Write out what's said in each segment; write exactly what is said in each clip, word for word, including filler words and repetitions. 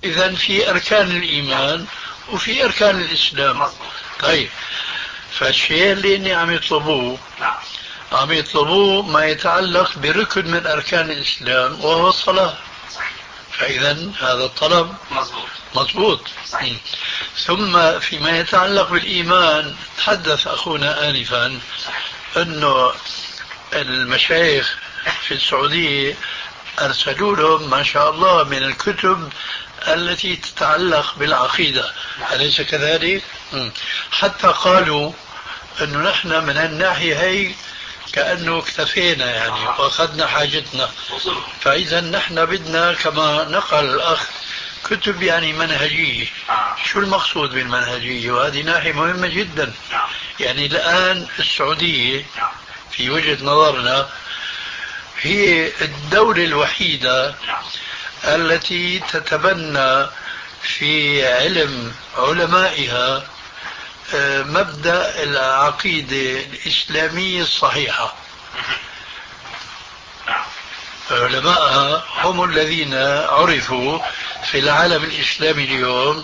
إذن في أركان الإيمان وفي أركان الإسلام. طيب، فالشيء اللي إني عم يطلبوه عم يطلبوه ما يتعلق بركن من أركان الإسلام وهو الصلاة. فإذا هذا الطلب مضبوط مضبوط. ثم فيما يتعلق بالإيمان تحدث أخونا آنفا أنه المشايخ في السعودية أرسلوا لهم ما شاء الله من الكتب التي تتعلق بالعقيدة، أليس كذلك؟ حتى قالوا أنه نحن من الناحية هي كأنه اكتفينا يعني وأخذنا حاجتنا. فإذا نحن بدنا كما نقل الأخ كتب يعني منهجية. شو المقصود بالمنهجية؟ وهذه ناحية مهمة جدا. يعني الآن السعودية في وجهة نظرنا هي الدولة الوحيدة التي تتبنى في علم علمائها مبدأ العقيدة الإسلامية الصحيحة. علماءها هم الذين عرفوا في العالم الإسلامي اليوم،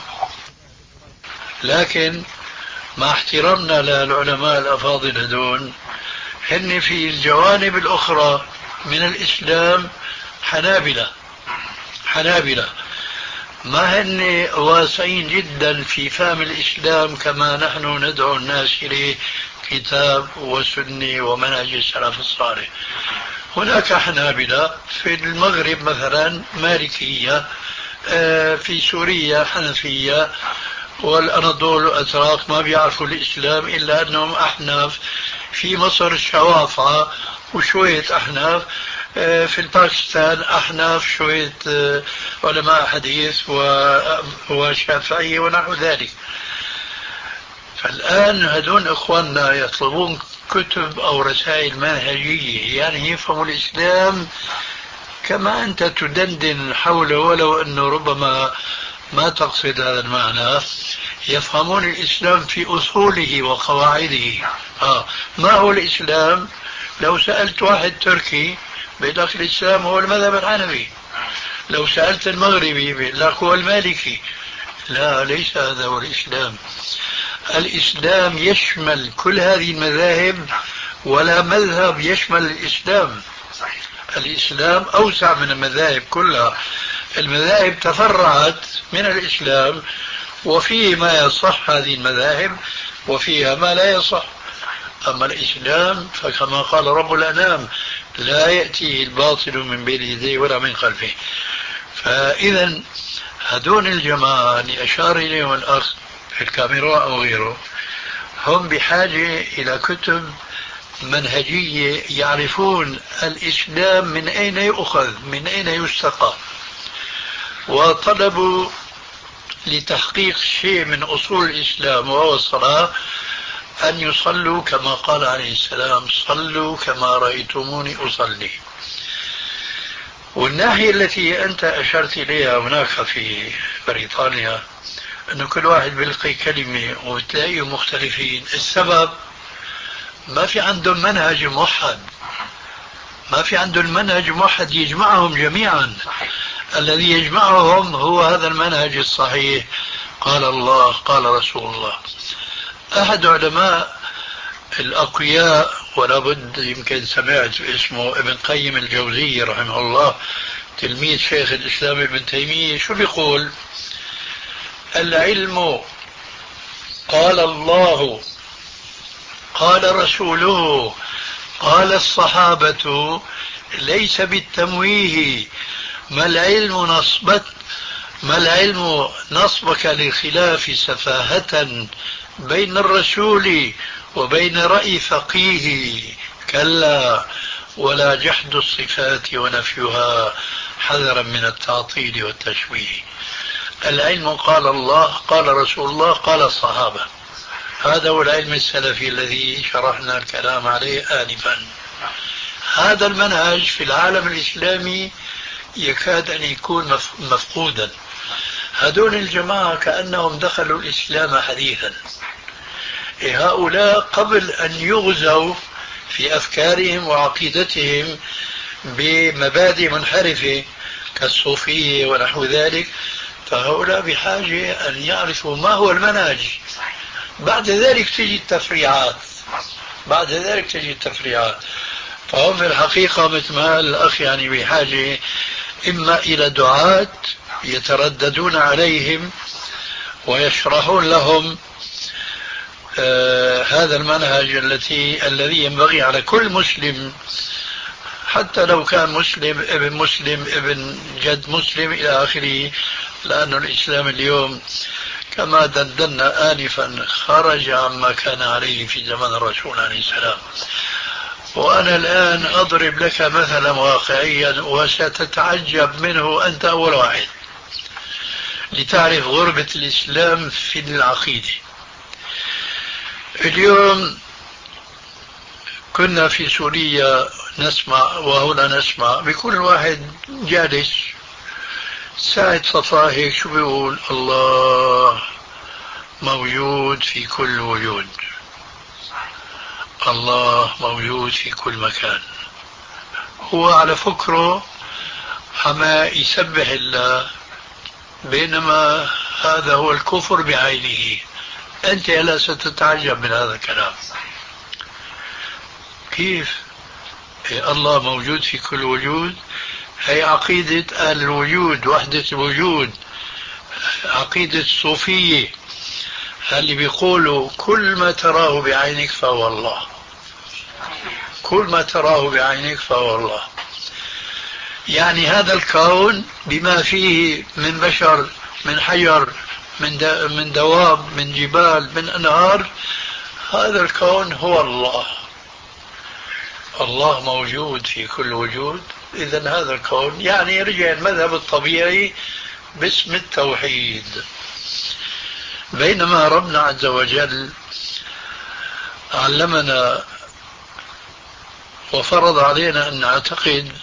لكن مع احترامنا للعلماء الأفاضل هذول هن في الجوانب الأخرى من الإسلام حنابلة حنابلة ما هن واسعين جدا في فهم الإسلام كما نحن ندعو الناس إليه كتاب وسنة ومنهج السلف الصالح. هناك حنابلة في المغرب مثلا مالكية، في سوريا حنفية، والأناضول الأتراك ما بيعرفوا الإسلام إلا أنهم أحناف، في مصر الشوافعة وشوية أحناف، في الباكستان أحناف شوية علماء حديث وشافعية ونحو ذلك. فالآن هدول إخواننا يطلبون كتب أو رسائل منهجية يعني يفهموا الإسلام كما أنت تدندن حوله، ولو أنه ربما ما تقصد هذا المعنى. يفهمون الإسلام في أصوله وقواعده. آه. ما هو الإسلام؟ لو سألت واحد تركي بيقول لك الإسلام هو المذهب الحنفي، لو سألت المغربي بيقول لك هو المالكي. لا، ليس هذا هو الإسلام. الإسلام يشمل كل هذه المذاهب، ولا مذهب يشمل الإسلام. الإسلام أوسع من المذاهب كلها. المذاهب تفرعت من الإسلام، وفيه ما يصح هذه المذاهب وفيها ما لا يصح. أما الإسلام فكما قال رب الأنام لا يأتي الباطل من بين يديه ولا من خلفه. فإذا هدول الجماعة اللي أشار إليهم الأخ في الكاميرا أو غيره هم بحاجة إلى كتب منهجية يعرفون الإسلام من أين يؤخذ من أين يستقى، وطلبوا لتحقيق شيء من أصول الإسلام وهو الصلاة أن يصلوا كما قال عليه السلام صلوا كما رأيتموني أصلي. والناحية التي أنت أشرت إليها هناك في بريطانيا أن كل واحد بيلقي كلمة وتلاقيهم مختلفين. السبب ما في عندهم منهج موحد، ما في عندهم منهج موحد يجمعهم جميعا. الذي يجمعهم هو هذا المنهج الصحيح، قال الله قال رسول الله. أحد علماء الأقوياء ولا بد يمكن سمعت اسمه ابن قيم الجوزية رحمه الله، تلميذ شيخ الإسلام ابن تيمية، شو بيقول؟ العلم قال الله قال رسوله قال الصحابة ليس بالتمويه. ما العلم نصبت ما العلم نصبك للخلاف سفاهة بين الرسول وبين رأي فقيه. كلا ولا جحد الصفات ونفيها حذرا من التعطيل والتشويه. العلم قال الله قال رسول الله قال الصحابة. هذا هو العلم السلفي الذي شرحنا الكلام عليه آنفا. هذا المنهج في العالم الإسلامي يكاد أن يكون مفقودا. هذول الجماعة كأنهم دخلوا الإسلام حديثا. هؤلاء قبل أن يغزوا في أفكارهم وعقيدتهم بمبادئ منحرفة كالصوفية ونحو ذلك فهؤلاء بحاجة أن يعرفوا ما هو المنهج. بعد ذلك تجي التفريعات بعد ذلك تجي التفريعات فهم في الحقيقة مثل ما قال الأخ يعني بحاجة إما إلى دعاة يترددون عليهم ويشرحون لهم آه هذا المنهج التي الذي ينبغي على كل مسلم، حتى لو كان مسلم ابن مسلم ابن جد مسلم إلى آخره، لأن الإسلام اليوم كما دندنا آنفا خرج عما كان عليه في زمن الرسول عليه السلام. وأنا الآن أضرب لك مثلا واقعيا وستتعجب منه أنت أول واحد لتعرف غربة الإسلام في العقيدة. اليوم كنا في سوريا نسمع وهنا نسمع بكل واحد جالس ساعة صفاه هيك شو بيقول؟ الله موجود في كل وجود، الله موجود في كل مكان. هو على فكره حما يسبح الله، بينما هذا هو الكفر بعينه. أنت لا ستتعجب من هذا الكلام. كيف؟ إيه الله موجود في كل وجود؟ هي عقيدة أهل الوجود، وحدة الوجود، عقيدة الصوفية اللي بيقولوا كل ما تراه بعينك فهو الله، كل ما تراه بعينك فهو الله. يعني هذا الكون بما فيه من بشر، من حجر، من من دواب، من جبال، من أنهار، هذا الكون هو الله. الله موجود في كل وجود، إذن هذا الكون يعني رجع المذهب الطبيعي باسم التوحيد. بينما ربنا عز وجل علمنا وفرض علينا أن نعتقد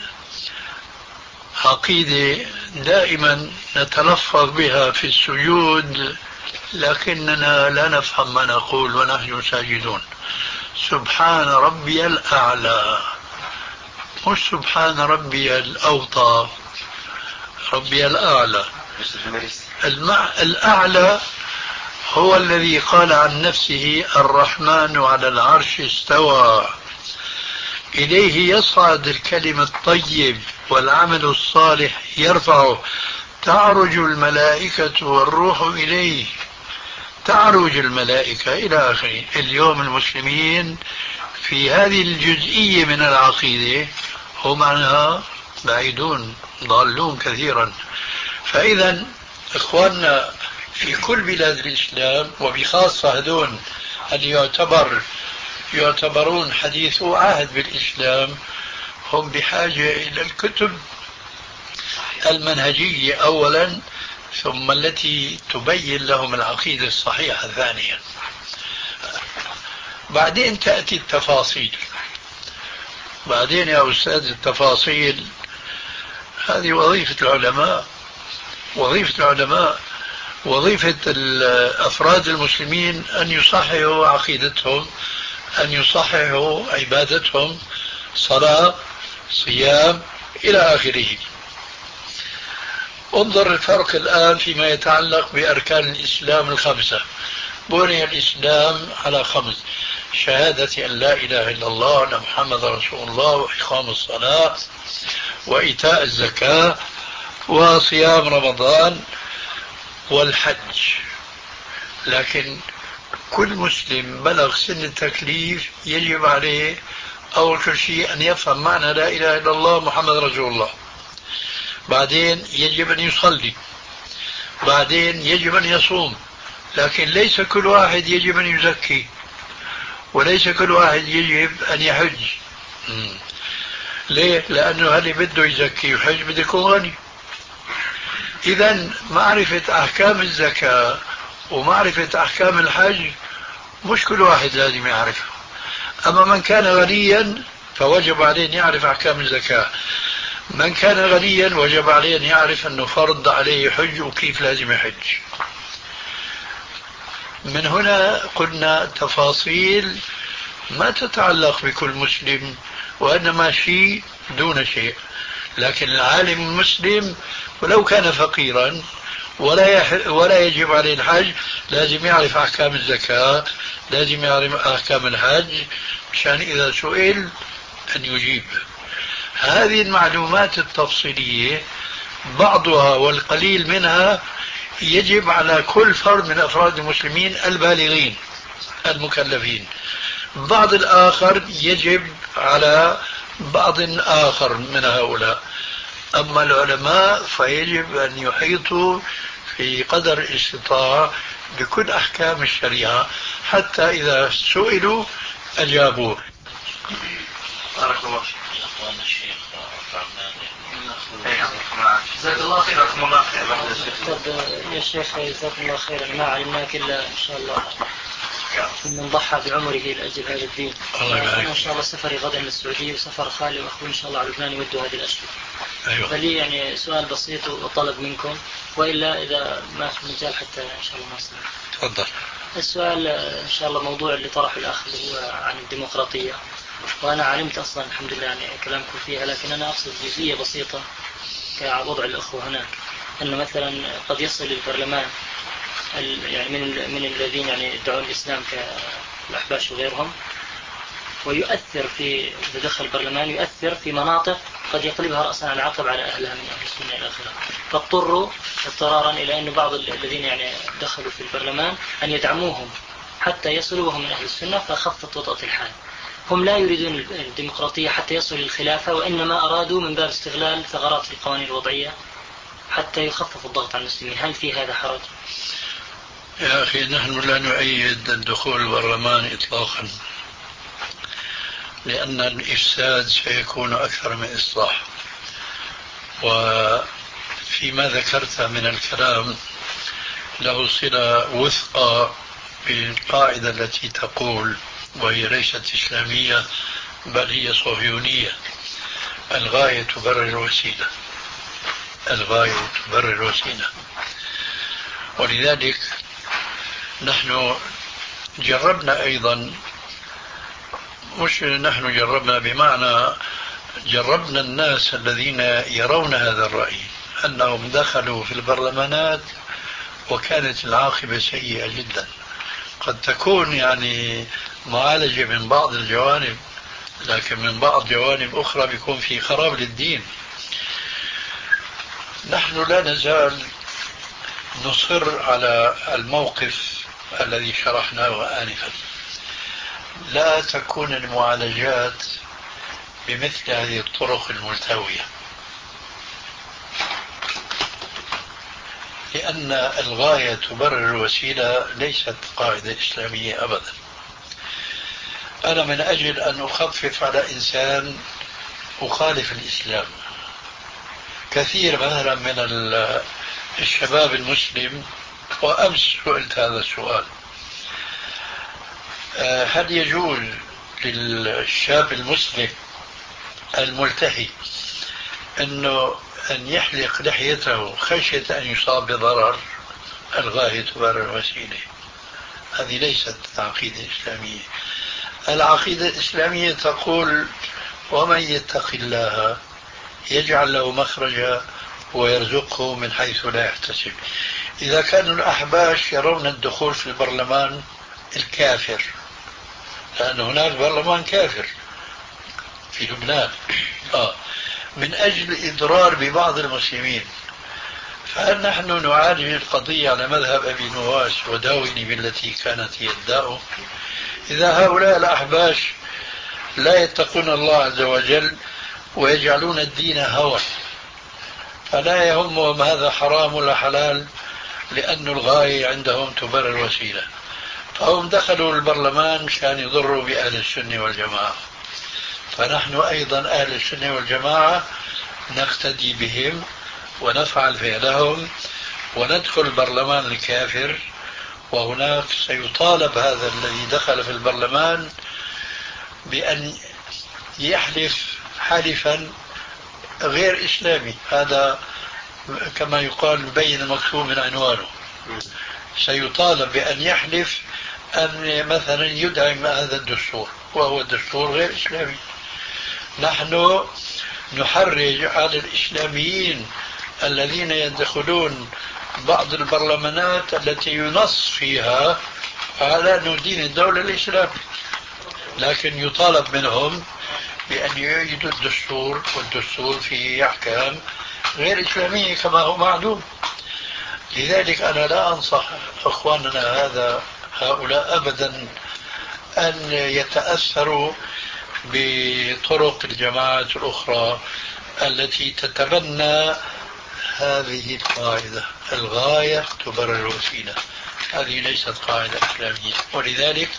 عقيدة دائما نتلفظ بها في السجود لكننا لا نفهم ما نقول ونحن ساجدون. سبحان ربي الأعلى، مش سبحان ربي الأوطى، ربي الأعلى. المع... الأعلى هو الذي قال عن نفسه الرحمن على العرش استوى، إليه يصعد الكلم الطيب والعمل الصالح يرفعه، تعرج الملائكة والروح إليه، تعرج الملائكة إلى آخره. اليوم المسلمين في هذه الجزئية من العقيدة هم عنها بعيدون ضالون كثيرا. فإذا إخواننا في كل بلاد الإسلام وبخاصة هذون اللي يعتبر يعتبرون حديثو عهد بالإسلام هم بحاجة إلى الكتب المنهجية أولا، ثم التي تبين لهم العقيدة الصحيحة ثانيا. بعدين تأتي التفاصيل. بعدين يا أستاذ التفاصيل هذه وظيفة العلماء، وظيفة العلماء وظيفة أفراد المسلمين أن يصححوا عقيدتهم، أن يصححوا عبادتهم، صلاة، صيام، إلى آخره. انظر الفرق الآن فيما يتعلق بأركان الإسلام الخمسة. بني الإسلام على خمس: شهادة أن لا إله إلا الله وأن محمد رسول الله، وإقام الصلاة، وإيتاء الزكاة، وصيام رمضان، والحج. لكن كل مسلم بلغ سن التكليف يجب عليه أول شيء أن يفهم معنى لا إله إلا الله محمد رسول الله. بعدين يجب أن يصلي، بعدين يجب أن يصوم. لكن ليس كل واحد يجب أن يزكي، وليس كل واحد يجب أن يحج. مم. ليه؟ لأنه هل بده يزكي ويحج بده يكون غني. إذن معرفة أحكام الزكاة ومعرفة أحكام الحج مش كل واحد لازم يعرفها. أما من كان غنيا فوجب عليه أن يعرف أحكام الزكاة، من كان غنيا وجب عليه أن يعرف أنه فرض عليه حج وكيف لازم يحج. من هنا قلنا تفاصيل ما تتعلق بكل مسلم، وإنما شيء دون شيء. لكن العالم المسلم ولو كان فقيرا ولا يح... ولا يجب عليه الحج، لازم يعرف أحكام الزكاة، لازم يعرف أحكام الحج مشان إذا سئل أن يجيب. هذه المعلومات التفصيلية بعضها والقليل منها يجب على كل فرد من أفراد المسلمين البالغين المكلفين، بعض الآخر يجب على بعض آخر من هؤلاء. أما العلماء فيجب أن يحيطوا في قدر الاستطاعة بكل أحكام الشريعة حتى إذا سئلوا أجابوا. بارك الله فيك يا أخوان الشيخ جزاك الله خير. جزاكم الله خير. طب يا شيخ جزاكم الله خيرا، ما علمناك إلا إن شاء الله من ضحى بعمره لأجل هذا الدين. أنا إن شاء الله سفري غدا للسعودية وسفر خالي وأخوي إن شاء الله على لبنان يودوا هذه الأشياء. أيوة. فلي يعني سؤال بسيط وطلب منكم، وإلا إذا ما في مجال حتى إن شاء الله ما أصلا. تفضل. السؤال إن شاء الله موضوع اللي طرحه الأخ اللي هو عن الديمقراطية، وأنا علمت أصلا الحمد لله يعني كلامكم فيها، لكن أنا أقصد جزئية بسيطة كوضع الأخوة هناك، أنه مثلا قد يصل البرلمان يعني من من الذين يعني يدعون الإسلام كالأحباش وغيرهم، ويؤثر في إذا دخل البرلمان يؤثر في مناطق قد يقلبها رأسا على عقب على أهلها من أهل السنة إلى آخره، فاضطروا اضطرارا إلى أن بعض الذين يعني دخلوا في البرلمان أن يدعموهم حتى يصلوا وهم من أهل السنة، فخفت وطأة الحال. هم لا يريدون الديمقراطية حتى يصلوا للخلافة، وإنما أرادوا من باب استغلال ثغرات القوانين الوضعية حتى يخففوا الضغط على المسلمين. هل في هذا حرج؟ يا أخي نحن لا نؤيد الدخول البرلمان إطلاقا، لأن الإفساد سيكون أكثر من إصلاح. وفيما ذكرت من الكلام له صلة وثقة بالقاعدة التي تقول، وهي ليست إسلامية بل هي صهيونية: الغاية تبرر الوسيلة. الغاية تبرر الوسيلة. ولذلك نحن جربنا أيضا، مش نحن جربنا بمعنى جربنا الناس الذين يرون هذا الرأي، أنهم دخلوا في البرلمانات وكانت العاقبة سيئة جدا. قد تكون يعني معالجة من بعض الجوانب، لكن من بعض جوانب أخرى بيكون في خراب للدين. نحن لا نزال نصر على الموقف الذي شرحناه آنفا. لا تكون المعالجات بمثل هذه الطرق الملتوية، لأن الغاية تبرر الوسيلة ليست قاعدة إسلامية أبدا. أنا من أجل أن أخفف على إنسان أخالف الإسلام. كثير مثلا من الشباب المسلم، وأمس سئلت هذا السؤال: هل يجوز للشاب المسلم الملتحي أنه أن يحلق لحيته خشية أن يصاب بضرر؟ الغاية تبرر الوسيلة. هذه ليست عقيدة إسلامية. العقيدة الإسلامية تقول: ومن يتق الله يجعل له مخرجا ويرزقه من حيث لا يحتسب. إذا كانوا الأحباش يرون الدخول في البرلمان الكافر، لأن هناك برلمان كافر في لبنان آه من أجل الإضرار ببعض المسلمين، فنحن نعالج القضية على مذهب أبي نواس: وداوني بالتي كانت هي الداء. إذا هؤلاء الأحباش لا يتقون الله عز وجل ويجعلون الدين هوى، فلا يهمهم هذا حرام ولا حلال، لأن الغاية عندهم تبرر الوسيلة. فهم دخلوا البرلمان مشان يضروا بأهل السنة والجماعة، فنحن أيضا أهل السنة والجماعة نقتدي بهم ونفعل فعلهم وندخل البرلمان الكافر، وهناك سيطالب هذا الذي دخل في البرلمان بأن يحلف حلفا غير إسلامي. هذا كما يقال بين المكتوب من عنوانه. سيطالب بأن يحلف أن مثلا يدعم هذا الدستور، وهو الدستور غير إسلامي. نحن نحرج على الإسلاميين الذين يدخلون بعض البرلمانات التي ينص فيها على أنه دين الدولة الإسلامي، لكن يطالب منهم بأن يعيدوا الدستور، والدستور فيه أحكام غير إسلامية كما هو معلوم. لذلك أنا لا أنصح أخواننا هذا هؤلاء أبدا أن يتأثروا بطرق الجماعات الأخرى التي تتبنى هذه القاعدة: الغاية تبرر الوسيلة. هذه ليست قاعدة إسلامية، ولذلك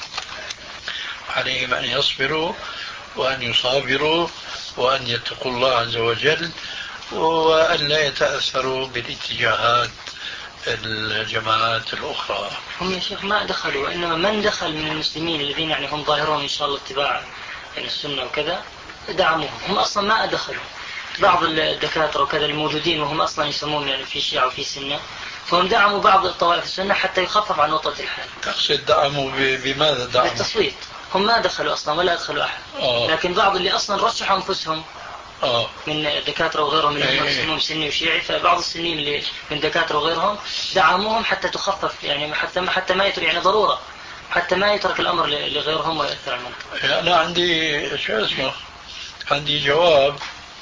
عليهم أن يصبروا وأن يصابروا وأن يتقوا الله عز وجل، وأن لا يتأثروا بالاتجاهات الجماعات الأخرى. هم يا شيخ ما دخلوا، إنما من دخل من المسلمين الذين يعني هم ظاهرون إن شاء الله اتباع يعني السنة وكذا دعموهم، هم أصلا ما دخلوا. بعض الدكاترة وكذا الموجودين وهم أصلا يسمون يعني في شيعة وفي سنة، فهم دعموا بعض الطوائف السنة حتى يخفف عن وطأة الحال. تقصد دعموا بماذا دعموا؟ بالتصويت. هم ما دخلوا أصلا ولا أدخلوا أحد. آه. لكن بعض اللي أصلا رشحوا أنفسهم آه. من دكاترة وغيرهم اللي هم يسمون سني وشيعي، فبعض السنين اللي من دكاترة وغيرهم دعموهم حتى تخفف يعني حتى ما حتى ما يترك يعني ضرورة حتى ما يترك الأمر لغيرهم ويأثر على المنطقة. أنا عندي شو اسمه عندي جواب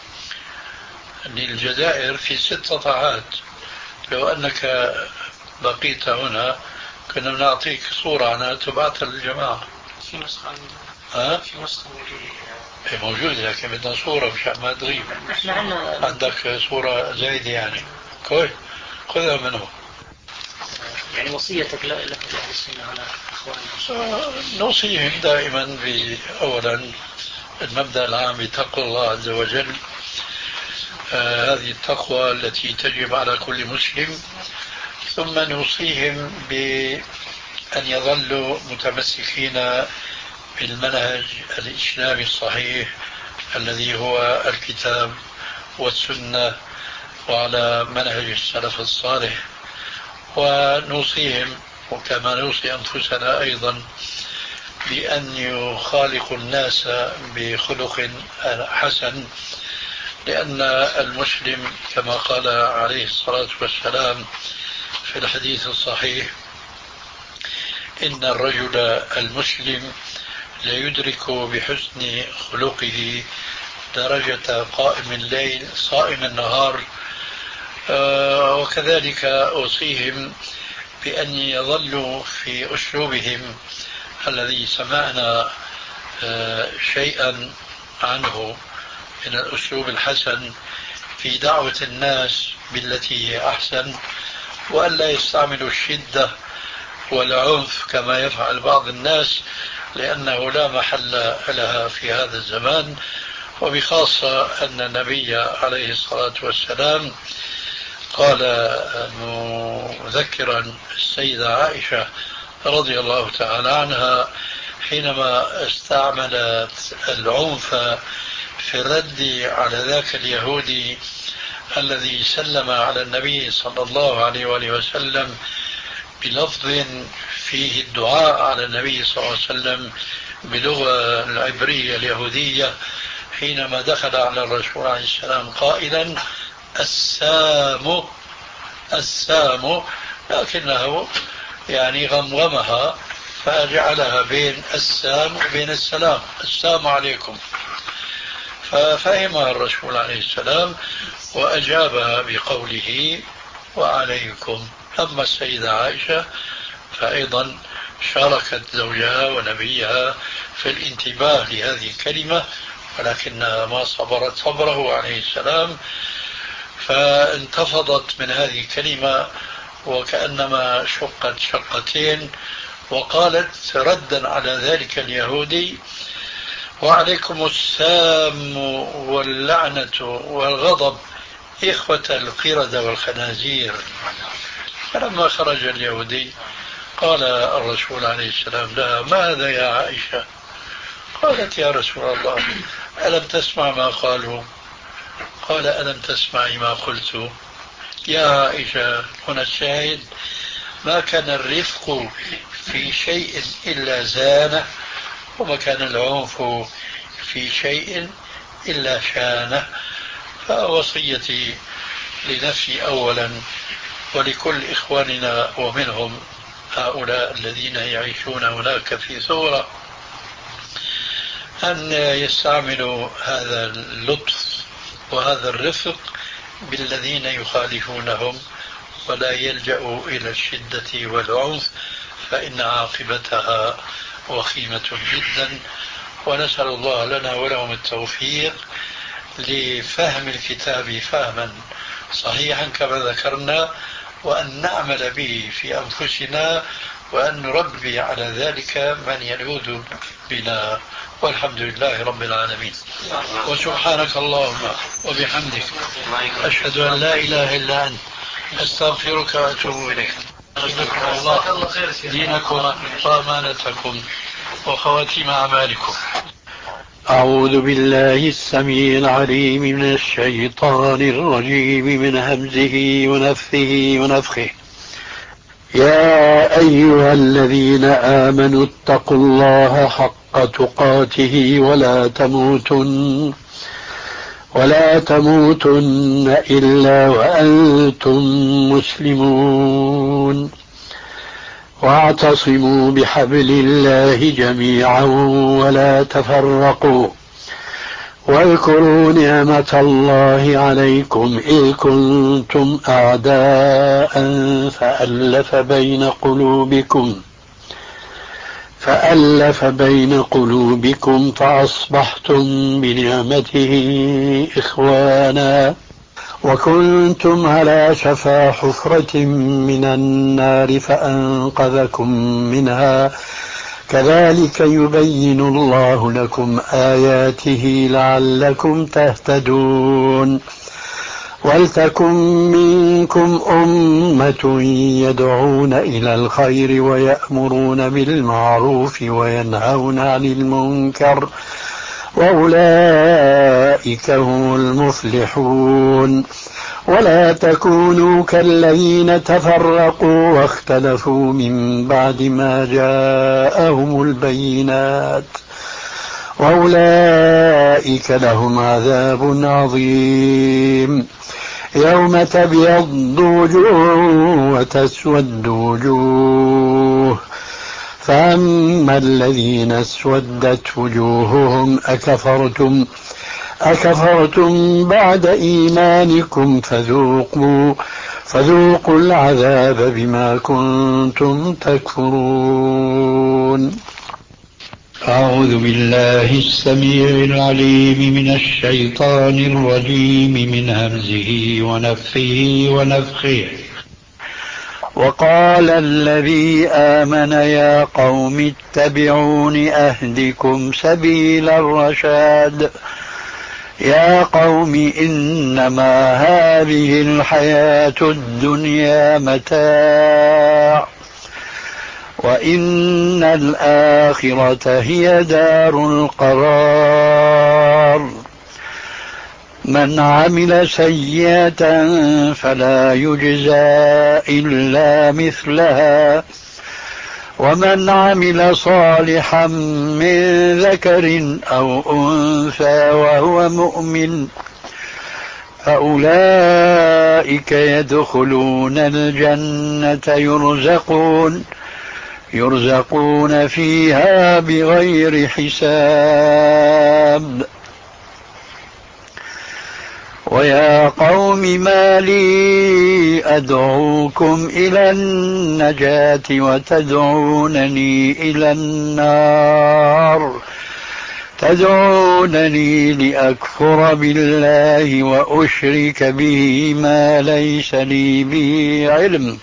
للجزائر في ست صفحات. لو أنك بقيت هنا كنا بنعطيك صورة عنها تبعتها للجماعة. في نسخة ها؟ في نسخة موجودة. موجودة لكن بدنا صورة مشان ما تغيب. احنا عندنا عندك صورة زايدة يعني كويس، خذها منه. يعني وصيتك لأهل السنة هنا أخواننا؟ نوصيهم دائما أولا المبدأ العام بتقوى الله عز وجل. آه هذه التقوى التي تجب على كل مسلم. ثم نوصيهم بأن يظلوا متمسكين بالمنهج الإسلامي الصحيح الذي هو الكتاب والسنة وعلى منهج السلف الصالح. ونوصيهم وكما نوصي أنفسنا أيضا بأن يخالقوا الناس بخلق حسن، لأن المسلم كما قال عليه الصلاة والسلام في الحديث الصحيح: إن الرجل المسلم لا يدرك بحسن خلقه درجة قائم الليل صائم النهار. آه وكذلك أوصيهم بأن يظلوا في أسلوبهم الذي سمعنا آه شيئا عنه من الأسلوب الحسن في دعوة الناس بالتي هي أحسن، وألا يستعملوا الشدة والعنف كما يفعل بعض الناس، لأنه لا محل لها في هذا الزمان. وبخاصة أن النبي عليه الصلاة والسلام قال مذكرا السيدة عائشة رضي الله تعالى عنها حينما استعملت العنف في الرد على ذاك اليهودي الذي سلم على النبي صلى الله عليه وآله وسلم بلفظ فيه الدعاء على النبي صلى الله عليه وسلم بلغة العبرية اليهودية، حينما دخل على الرسول عليه السلام قائلا: السام السام، لكنه يعني غمغمها فجعلها بين السام وبين السلام: السلام عليكم. ففهمها الرسول عليه السلام وأجابها بقوله: وعليكم. أما السيدة عائشة فأيضا شاركت زوجها ونبيها في الانتباه لهذه الكلمة، ولكنها ما صبرت صبره عليه السلام، فانتفضت من هذه الكلمة وكأنما شقت شقتين، وقالت ردا على ذلك اليهودي: وعليكم السام واللعنة والغضب إخوة القردة والخنازير. فلما خرج اليهودي قال الرسول عليه السلام لها: ماذا يا عائشة؟ قالت: يا رسول الله، ألم تسمع ما قالوا؟ قال: ألم تسمعي ما قلت؟ يا عائشة، هنا الشاهد: ما كان الرفق في شيء إلا زانه، وما كان العنف في شيء إلا شانه. فوصيتي لنفسي أولا ولكل إخواننا ومنهم هؤلاء الذين يعيشون هناك في ثورة أن يستعملوا هذا اللطف وهذا الرفق بالذين يخالفونهم، ولا يلجأوا إلى الشدة والعنف، فإن عاقبتها وخيمة جدا. ونسأل الله لنا ولهم التوفيق لفهم الكتاب فهما صحيحا كما ذكرنا، وأن نعمل به في أنفسنا، وأن نربي على ذلك من يلوذ بنا. والحمد لله رب العالمين. وسبحانك اللهم وبحمدك أشهد أن لا إله إلا أنت أستغفرك وأتوب إليك. أشهدكم الله دينكم وأمانتكم وخواتيم أعمالكم. أعوذ بالله السميع العليم من الشيطان الرجيم من همزه ونفثه ونفخه. يا أيها الذين آمنوا اتقوا الله حق تقاته ولا تموتن ولا تموتن إلا وأنتم مسلمون، واعتصموا بحبل الله جميعا ولا تفرقوا، واذكروا نعمة الله عليكم إذ كنتم أعداء فألف بين قلوبكم فألف بين قلوبكم فأصبحتم بنعمته إخوانا، وكنتم على شفا حفرة من النار فأنقذكم منها، كذلك يبين الله لكم آياته لعلكم تهتدون. ولتكن منكم أمة يدعون إلى الخير ويأمرون بالمعروف وينهون عن المنكر، وأولئك هم المفلحون. ولا تكونوا كالذين تفرقوا واختلفوا من بعد ما جاءهم البينات، وأولئك لهم عذاب عظيم. يوم تبيض وجوه وتسود وجوه، فأما الذين اسودت وجوههم أكفرتم أكفرتم بعد إيمانكم فذوقوا فذوقوا العذاب بما كنتم تكفرون. أعوذ بالله السميع العليم من الشيطان الرجيم من همزه ونفخه ونفخه. وقال الذي آمن يا قوم اتبعون أهدكم سبيل الرشاد. يا قوم إنما هذه الحياة الدنيا متاع، وإن الآخرة هي دار القرار. من عمل سيئة فلا يجزى إلا مثلها، ومن عمل صالحا من ذكر أو أنثى وهو مؤمن فأولئك يدخلون الجنة يرزقون يرزقون فيها بغير حساب. ويا قوم ما لي أدعوكم إلى النجاة وتدعونني إلى النار تدعونني لأكفر بالله وأشرك به ما ليس لي به علم،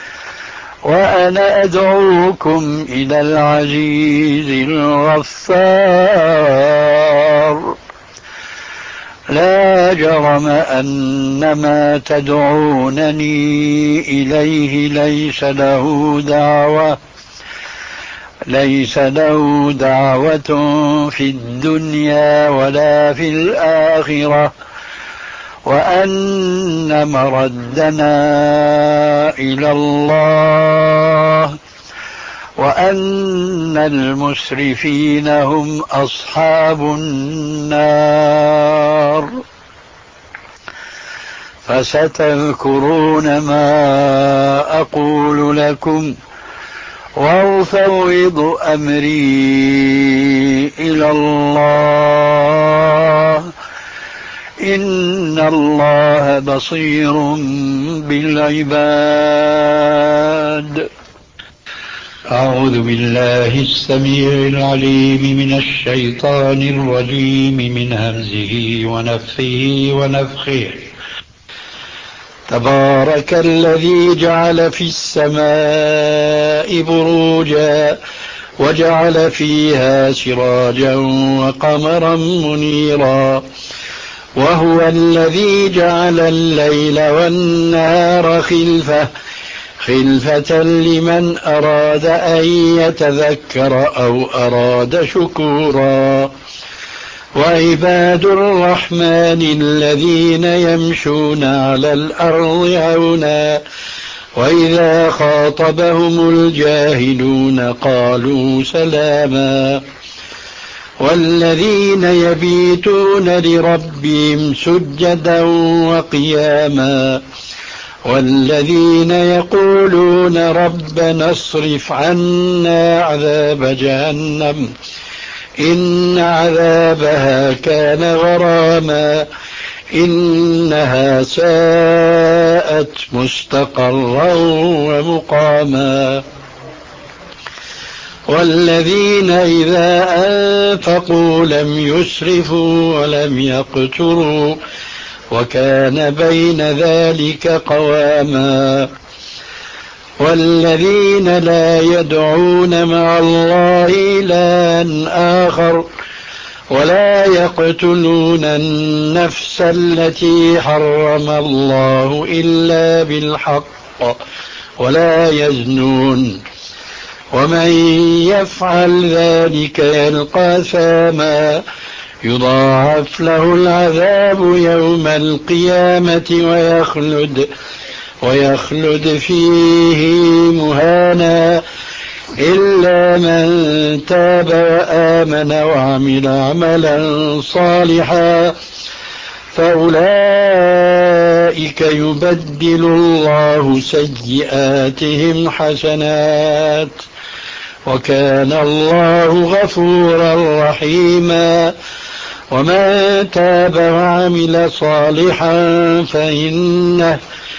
وأنا أدعوكم إلى العزيز الغفار. لا جرم أن ما تدعونني إليه ليس له دعوة ليس له دعوة في الدنيا ولا في الآخرة، وأن مردنا إلى الله، وأن المسرفين هم أصحاب النار. فستذكرون ما أقول لكم وأفوض أمري إلى الله إن الله بصير بالعباد. أعوذ بالله السميع العليم من الشيطان الرجيم من همزه ونفخه ونفخه. تبارك الذي جعل في السماء بروجا وجعل فيها سراجا وقمرا منيرا وهو الذي جعل الليل والنهار خلفة خلفة لمن أراد أن يتذكر أو أراد شكورا. وعباد الرحمن الذين يمشون على الأرض هونا وإذا خاطبهم الجاهلون قالوا سلاما. والذين يبيتون لربهم سجدا وقياما والذين يقولون ربنا اصرف عنا عذاب جهنم إن عذابها كان غراما إنها ساءت مستقرا ومقاما. والذين إذا أنفقوا لم يسرفوا ولم يقتروا وكان بين ذلك قواما. والذين لا يدعون مع الله إلها آخر ولا يقتلون النفس التي حرم الله إلا بالحق ولا يزنون ومن يفعل ذلك يلقى أثاما يضاعف له العذاب يوم القيامة ويخلد ويخلد فيه مهانا إلا من تاب وآمن وعمل عملا صالحا فأولئك يبدل الله سيئاتهم حسنات وكان الله غفورا رحيما. ومن تاب وعمل صالحا فإنه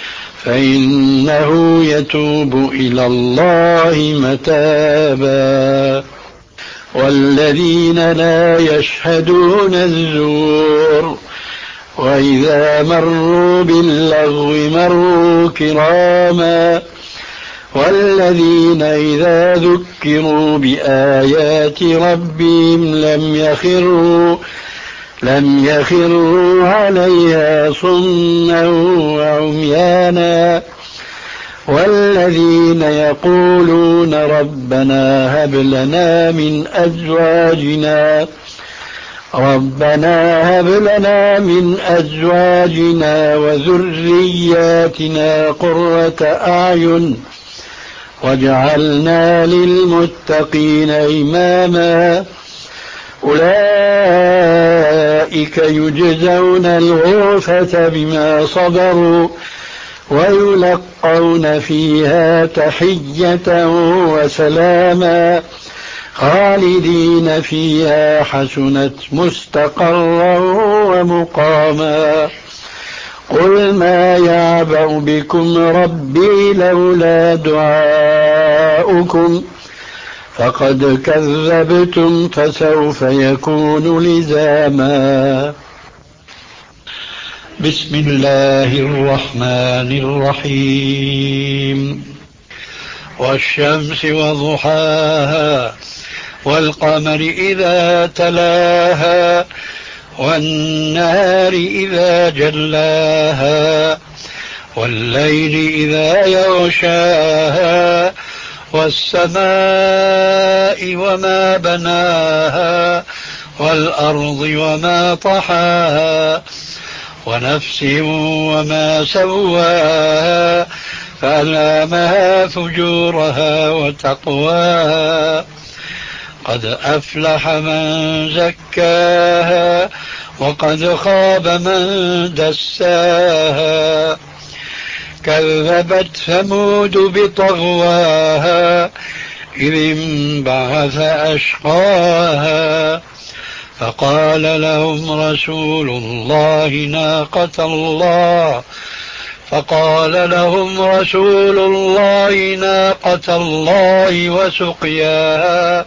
فإنه يتوب إلى الله متابا. والذين لا يشهدون الزور وإذا مروا باللغو مروا كراما. والذين إذا ذكروا بآيات ربهم لم يخروا لم يخروا عليها صما وعميانا. والذين يقولون ربنا هب لنا من أزواجنا ربنا هب لنا من أزواجنا وذرياتنا قرة أعين واجعلنا للمتقين إماما. أولئك يجزون الغرفة بما صبروا ويلقون فيها تحية وسلاما خالدين فيها حسنت مستقرا ومقاما. قل ما يعبأ بكم ربي لولا دعاؤكم فقد كذبتم فسوف يكون لزاما. بسم الله الرحمن الرحيم. والشمس وضحاها والقمر إذا تلاها والنهار إذا جلاها والليل إذا يغشاها والسماء وما بناها والأرض وما طحاها ونفس وما سواها فألهمها فجورها وتقواها قد أفلح من زكاها وقد خاب من دساها كذبت ثمود بطغواها إذ انبعث أشقاها فقال لهم رسول الله ناقة الله فقال لهم رسول الله ناقة الله وسقياها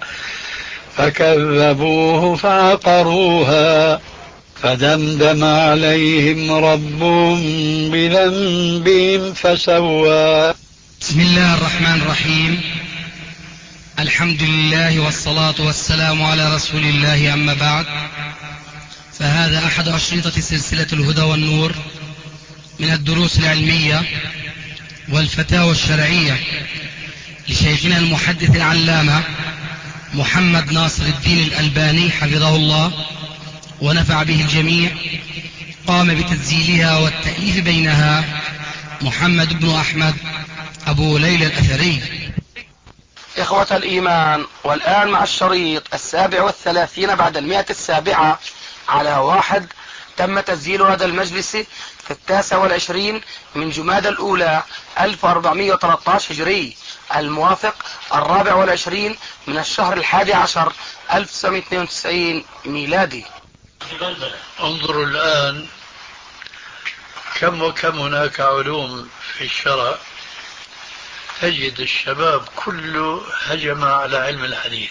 فكذبوه فعقروها فدمدم عليهم ربهم بذنبهم فسواها. بسم الله الرحمن الرحيم. الحمد لله والصلاة والسلام على رسول الله، أما بعد، فهذا أحد أشرطة سلسلة الهدى والنور من الدروس العلمية والفتاوى الشرعية لشيخنا المحدث العلامة محمد ناصر الدين الألباني حفظه الله ونفع به الجميع. قام بتسجيلها والتأليف بينها محمد بن أحمد أبو ليلى الأثري. إخوة الإيمان، والآن مع الشريط السابع والثلاثين بعد المئة السابعة على واحد. تم تسجيل هذا المجلس في التاسع والعشرين من جمادى الأولى ألف وأربعمائة وثلاثة عشر هجري، الموافق الرابع والعشرين من الشهر الحادي عشر ألف وتسعمائة واثنين وتسعين ميلادي. انظروا الآن كم وكم هناك علوم في الشرع تجد الشباب كله هجم على علم الحديث.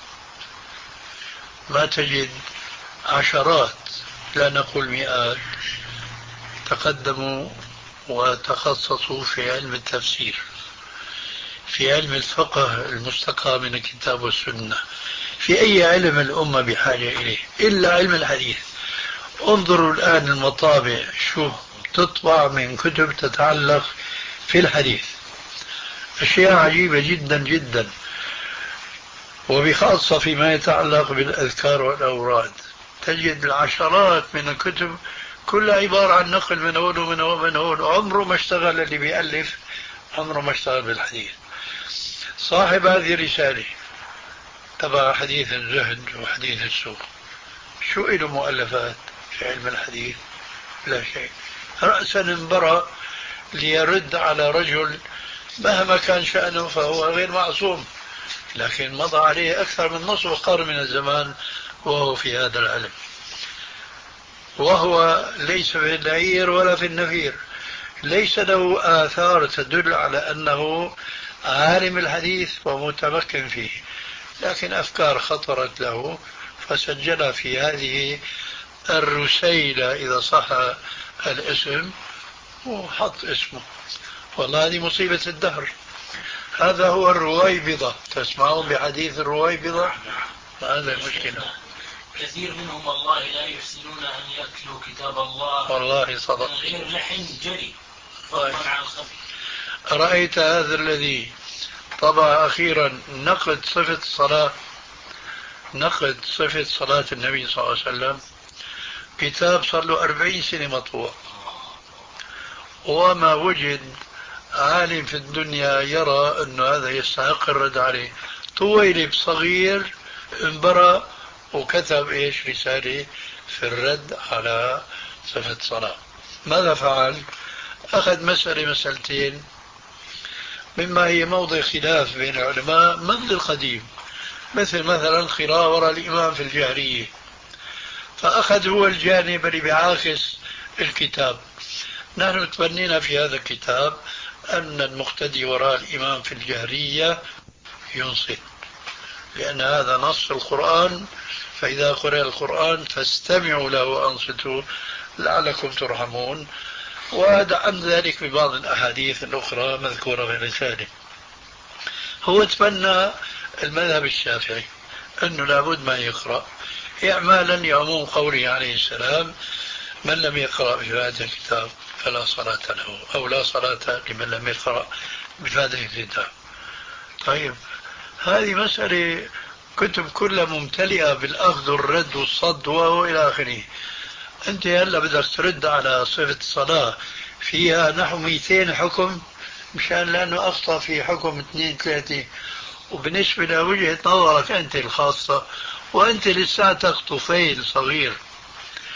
ما تجد عشرات لا نقول مئات تقدموا وتخصصوا في علم التفسير، في علم الفقه المستقى من الكتاب والسنة، في أي علم الأمة بحاجة إليه إلا علم الحديث. انظروا الآن المطابع شو تطبع من كتب تتعلق في الحديث، أشياء عجيبة جدا جدا، وبخاصة فيما يتعلق بالأذكار والأوراد تجد العشرات من الكتب كلها عبارة عن نقل من هون ومن هون ومن هون. عمره ما اشتغل اللي بيألف، عمره ما اشتغل بالحديث. صاحب هذه الرسالة تبع حديث الزهد وحديث السوق، شو له مؤلفات في علم الحديث؟ لا شيء. رأسا انبرى ليرد على رجل مهما كان شأنه فهو غير معصوم، لكن مضى عليه أكثر من نصف قرن من الزمان وهو في هذا العلم، وهو ليس في النعير ولا في النفير، ليس له آثار تدل على أنه عالم الحديث ومتمكن فيه، لكن أفكار خطرت له فسجلها في هذه الرسيلة إذا صح الاسم وحط اسمه. والله هذه مصيبة الدهر. هذا هو الرويبضة، تسمعون بحديث الرويبضة؟ هذا المشكلة. كثير منهم والله لا يحسنون أن يتلوا كتاب الله والله صدق، من غير لحن جري فضلا عن الخفي. رأيت هذا الذي طبع أخيرا نقد صفة الصلاة، نقد صفة صلاة النبي صلى الله عليه وسلم، كتاب صار له أربعين سنة مطبوع، وما وجد عالم في الدنيا يرى أنه هذا يستحق الرد عليه. طويلب صغير انبرى وكتب إيش رسالة في الرد على صفة الصلاة. ماذا فعل؟ أخذ مسألة مسألتين مما هي موضع خلاف بين العلماء منذ القديم، مثل مثلا القراءة وراء الإمام في الجهرية، فأخذ هو الجانب اللي بيعاكس الكتاب. نحن تبنينا في هذا الكتاب أن المقتدي وراء الإمام في الجهرية ينصت، لأن هذا نص القرآن، فإذا قرأ القرآن فاستمعوا له وأنصتوا لعلكم ترحمون. ودعم ذلك ببعض الأحاديث الأخرى مذكورة في الرسالة. هو تبنى المذهب الشافعي أنه لابد ما يقرأ إعمالا لعموم قوله عليه السلام: من لم يقرأ بفاتحة الكتاب فلا صلاة له، أو لا صلاة لمن لم يقرأ بفاتحة الكتاب. طيب هذه مسألة كتب كلها ممتلئة بالأخذ والرد والصد وإلى آخره. أنت هلا بدك ترد على صفة الصلاة فيها نحو مئتين حكم مشان لأنه أخطأ في حكم اثنين ثلاثة، وبالنسبة لوجهة نظرك أنت الخاصة، وأنت لساتك طفيل صغير،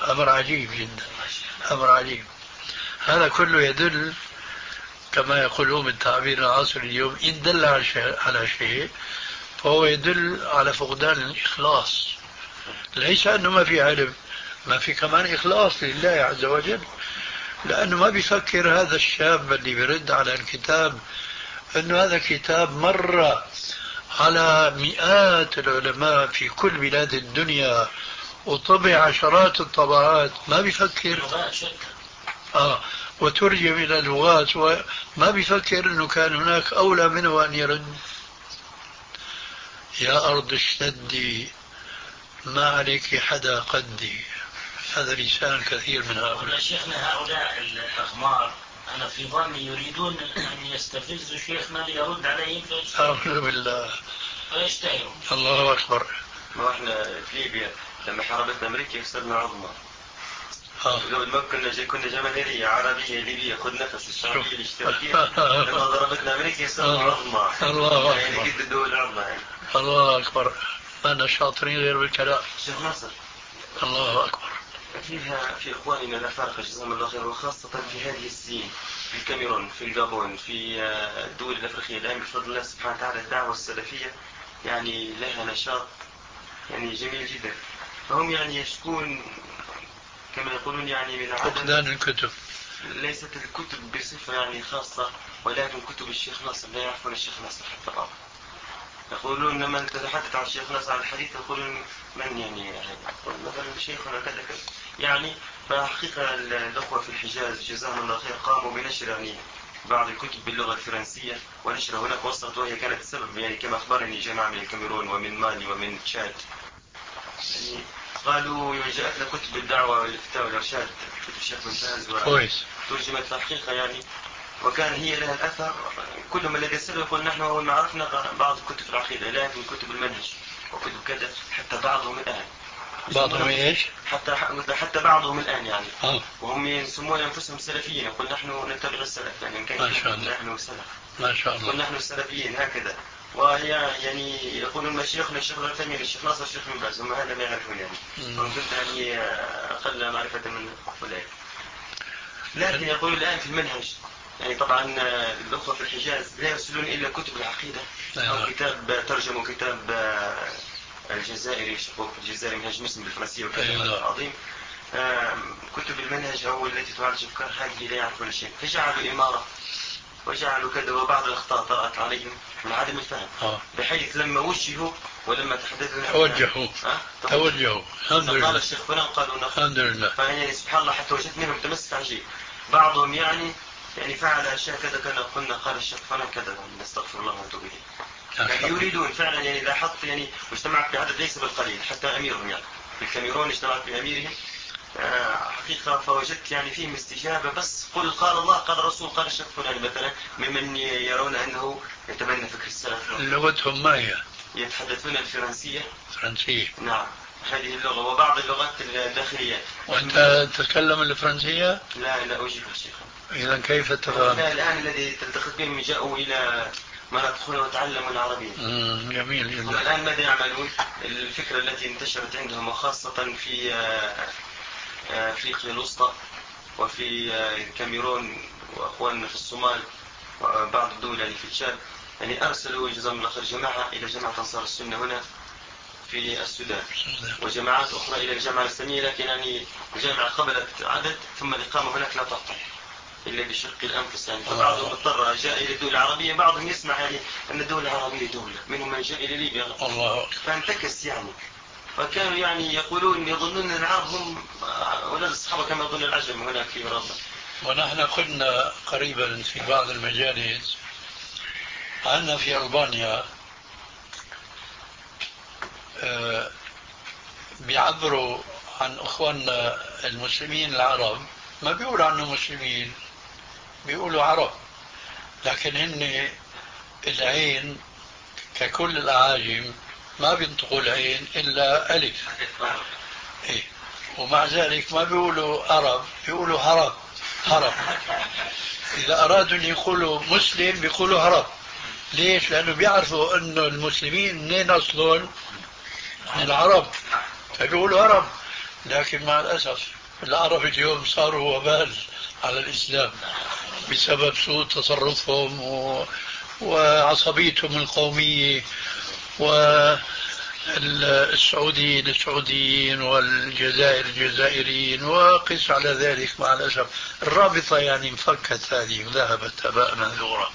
أمر عجيب جدا، أمر عجيب. هذا كله يدل كما يقولون بالتعبير العصري اليوم، إن دل على شيء, على شيء فهو يدل على فقدان الإخلاص. ليس أنه ما في علم، ما في كمان إخلاص لله عز وجل، لأنه ما بيفكر هذا الشاب اللي بيرد على الكتاب أنه هذا كتاب مر على مئات العلماء في كل بلاد الدنيا وطبع عشرات الطبعات، ما بيفكر آه وترجم إلى اللغات، وما بيفكر أنه كان هناك أولى منه أن يرد. يا أرض اشتدي ما عليك حدا قدي. هذا لسان كثير من هؤلاء. شيخنا هؤلاء الأغمار أنا في ظني يريدون أن يستفزوا شيخنا ليرد عليهم أعوذ بالله فيشتهروا. الله أكبر. ما احنا في ليبيا لما حاربتنا أمريكا يكسرنا عظمة. آه. قبل ما كنا جاي كنا جماهيرية عربية ليبية خذ نفس الشعبية الاشتراكية لما ضربتنا أمريكا يكسرنا عظمة. الله يعني قد الدول العظمى يعني. الله أكبر. ما أنا شاطرين غير بالكلام. شيخ ناصر الله أكبر. فيها في إخواننا الأفارقة جزاهم الله خير، وخاصة في هذه السنين في الكاميرون في الجابون في الدول الأفريقية الآن بفضل الله سبحانه وتعالى الدعوة السلفية يعني لها نشاط يعني جميل جدا. فهم يعني يشكون كما يقولون يعني من فقدان الكتب. ليست الكتب بصفة يعني خاصة، ولكن كتب الشيخ ناصر لا يعرفون الشيخ ناصر حتى بعض. يقولون لما تتحدث عن الشيخ ناصر على الحديث يقولون من يعني يقول مثلا شيخنا كذا كذا يعني. فحقيقة الأخوة في الحجاز جزاهم الله خير قاموا بنشر يعني بعض الكتب باللغة الفرنسية ونشرها هناك وصلت، وهي كانت السبب يعني كما أخبرني جماعة من الكاميرون ومن مالي ومن تشاد يعني قالوا جاءتنا كتب الدعوة والإفتاء والإرشاد كتب الشيخ بن باز وترجمت تحقيقا يعني، وكان هي لها الأثر. كل ما الذي يسأل يقول نحن أول ما عرفنا بعض كتب العقيدة لكن كتب المنهج وكتب كذا حتى بعضهم الآن بعضهم ايش؟ حتى حتى بعضهم الآن يعني آه. وهم يسمون أنفسهم سلفيين، يقول نحن نتبع السلف يعني إن كان ما شاء الله. نحن سلف ما شاء الله. يقول نحن السلفيين هكذا. وهي يعني يقولون مشايخنا الشيخ العثيمين الشيخ ناصر الشيخ بن باز هم هذا ما يعرفون يعني. وكنت يعني أقل معرفة من أولئك. لكن يقول الآن في المنهج يعني طبعا الأخوة في الحجاز لا يرسلون إلا كتب العقيدة أو كتاب ترجموا كتاب الجزائري شقوق الجزائري منهج مسلم بالفرنسية وكتاب عظيم. كتب المنهج أو التي تعالج أفكار هذه لا يعرفون شيء، فجعلوا إمارة وجعلوا كذا، وبعض الأخطاء طرأت عليهم من عدم الفهم آه. بحيث لما وجهوا ولما تحدثوا توجهوا أه؟ توجهوا الحمد لله. قال الشيخ فلان قالوا الحمد لله. فيعني سبحان الله حتى وجدت منهم تمسك عجيب. بعضهم يعني يعني فعل أشياء كذا كذا قلنا قال الشيخ فلان كذا نستغفر الله ونتوب إليه. يعني يريدون فعلا يعني لاحظت يعني واجتمعت بعدد ليس بالقليل حتى أميرهم يعني في الكاميرون اجتمعت بأميرهم آه حقيقة فوجدت يعني فيهم استجابة. بس قل قال الله قال الرسول قال الشيخ فلان مثلا ممن يرون أنه يتبنى فكر السلف. لغتهم ما هي؟ يتحدثون الفرنسية. فرنسية. نعم هذه اللغة وبعض اللغات الداخلية. وأنت تتكلم الفرنسية؟ لا لا أجيب الشيخ. إذا كيف تفهم؟ الآن الذي تلتقط بهم جاءوا إلى مناطق وتعلموا العربية. جميل جدا. هم الآن ماذا يعملون؟ الفكرة التي انتشرت عندهم وخاصة في أفريقيا الوسطى وفي الكاميرون وأخواننا في الصومال وبعض الدول يعني في تشاد يعني أرسلوا جزاهم الله خير جماعة إلى جماعة أنصار السنة هنا في السودان وجماعات أخرى إلى الجامعة الإسلامية، لكن يعني الجامعة قبلت عدد ثم الإقامة هناك لا تقطع إلا بشق الأنفس يعني. فبعضهم اضطر جاء إلى الدول العربية، بعضهم يسمع يعني أن الدول العربية دولة، منهم من جاء إلى ليبيا الله. فانتكس يعني. فكانوا يعني يقولون يظنون أن العرب هم أولاد الصحابة كما يظن العجم هناك في أوروبا. ونحن قلنا قريبا في بعض المجالس عندنا في ألبانيا آه بيعبروا عن أخواننا المسلمين العرب ما بيقولوا عنهم مسلمين، بيقولوا عرب، لكن هن العين ككل الأعاجم ما بينطقوا العين إلا ألف إيه؟ ومع ذلك ما بيقولوا عرب، بيقولوا هرب هرب. إذا أرادوا أن يقولوا مسلم بيقولوا هرب. ليش؟ لأنه بيعرفوا أن المسلمين منين أصلهم من العرب فبيقولوا هرب. لكن مع الأسف العرب اليوم صاروا وبال على الإسلام بسبب سوء تصرفهم و... وعصبيتهم القومية، والسعوديين السعوديين والجزائر الجزائريين، وقس على ذلك. مع الأسف الرابطة يعني انفكت هذه وذهبت هباء منثورا.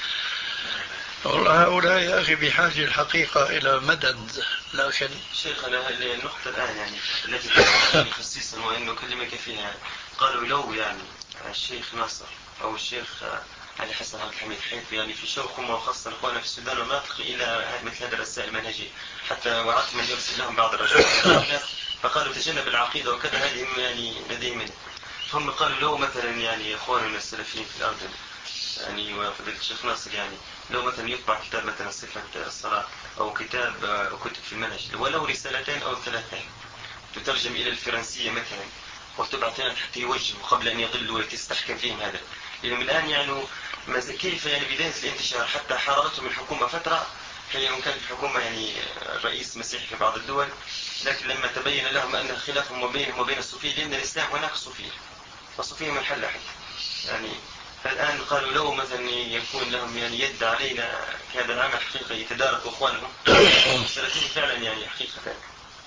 والله هؤلاء يا أخي بحاجة الحقيقة إلى مدد. لكن شيخنا النقطة الآن يعني التي خصيصا وأنه أكلمك فيها يعني قالوا لو يعني الشيخ ناصر أو الشيخ علي حسن عبد الحميد حيث يعني في شوقهم وخاصة إخواننا في السودان والمناطق إلى مثل هذه الرسائل المنهجية، حتى وعدت من يرسل لهم بعض الرسائل فقالوا تجنب العقيدة وكذا، هذه يعني لديهم منه. فهم قالوا لو مثلا يعني إخواننا السلفيين في الأرض يعني وفضيلة الشيخ ناصر يعني لو مثلا يطبع كتاب مثلا صفة الصلاة أو كتاب أو كتب في المنهج ولو رسالتين أو ثلاثين تترجم إلى الفرنسية مثلا وتبعث حتى يوجهوا قبل أن يضلوا وتستحكم فيهم هذا. لأنهم الآن يعني كيف يعني بداية الانتشار حتى حاربتهم الحكومة فترة حين كانت الحكومة يعني رئيس مسيحي في بعض الدول، لكن لما تبين لهم أن خلافهم وبينهم وبين الصوفية لأن الإسلام هناك صوفية فالصوفية منحل حتى يعني. فالآن قالوا لو مثلا يكون لهم يعني يد علينا في هذا العمل حقيقة يتدارك أخوانهم ثلاثين فعلا يعني حقيقة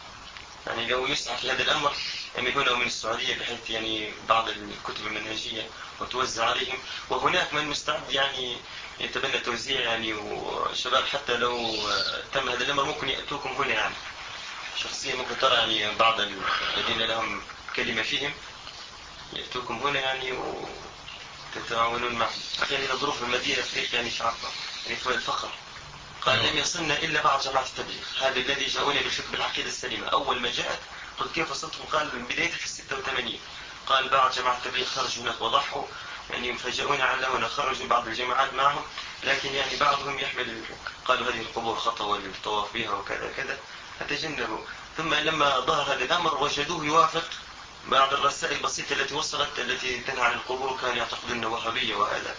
يعني لو يسعى في هذا الأمر يعني هنا من السعودية بحيث يعني بعض الكتب المنهجية وتوزع عليهم، وهناك من مستعد يعني يتبنى توزيع يعني وشباب حتى لو تم هذا الأمر ممكن يأتوكم هنا يعني شخصيا ممكن ترى يعني بعض الذين لهم كلمة فيهم يأتوكم هنا يعني وتتعاونون معهم. يعني ظروف المدينة في يعني شعبها يعني في الفخر قال لم يصلنا إلا بعض جماعة التبليغ هذا الذي جاءوني بالفكر بالعقيدة السليمة. أول ما جاءت قلت كيف وصلتم؟ قال من بدايتها في الستة وثمانين قال بعض جماعة التبليغ خرجوا هناك وضحوا يعني فجاءونا علمونا خرجوا بعض الجماعات معهم لكن يعني بعضهم يحمل قالوا هذه القبور خطأ والطواف بها وكذا كذا فتجنبوا. ثم لما ظهر هذا الأمر وجدوه يوافق بعض الرسائل البسيطة التي وصلت التي تنهى عن القبور كانوا يعتقدون وهابية وهذا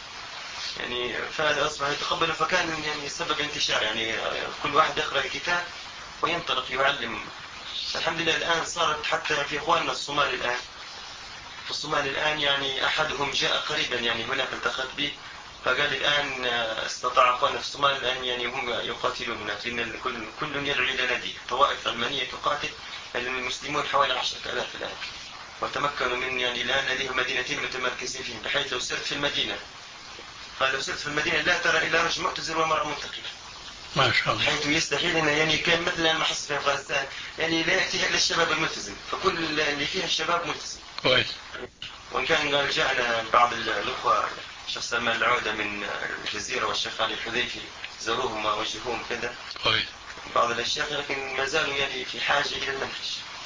يعني فهذا أصبح يتقبل فكان يعني سبب انتشار يعني كل واحد يقرأ الكتاب وينطلق يعلم. الحمد لله الآن صارت حتى في إخواننا الصومال الآن في الصومال الآن يعني أحدهم جاء قريبا يعني هناك التقت به فقال الآن استطاع أخواننا في الصومال الآن يعني هم يقاتلون هناك لأن كل كل يدعو إلى نادي طوائف علمانية تقاتل المسلمون حوالي عشرة آلاف الآن وتمكنوا من يعني الآن لديهم مدينتين متمركزين فيهم بحيث لو سرت في المدينة قال لو سرت في المدينة لا ترى إلا رجل معتزل ومرأة منتقبة ما شاء الله حيث يستحيل أن يعني كان مثلا ما حصل في أفغانستان يعني لا يأتيها إلا الشباب الملتزم فكل اللي فيها الشباب ملتزم كويس. وإن كان قال جاءنا بعض الأخوة الشيخ سلمان العودة من الجزيرة والشيخ علي الحذيفي زوروهم ووجهوهم كذا كويس. بعض الأشياء لكن ما زالوا يعني في حاجة إلى المنهج.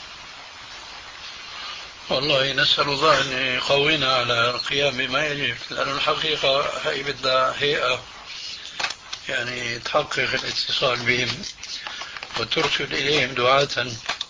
والله نسأل الله أن يقوينا على القيام بما يجب لأن الحقيقة هي بدها هيئة يعني تحقق الاتصال بهم وترسل إليهم دعاة.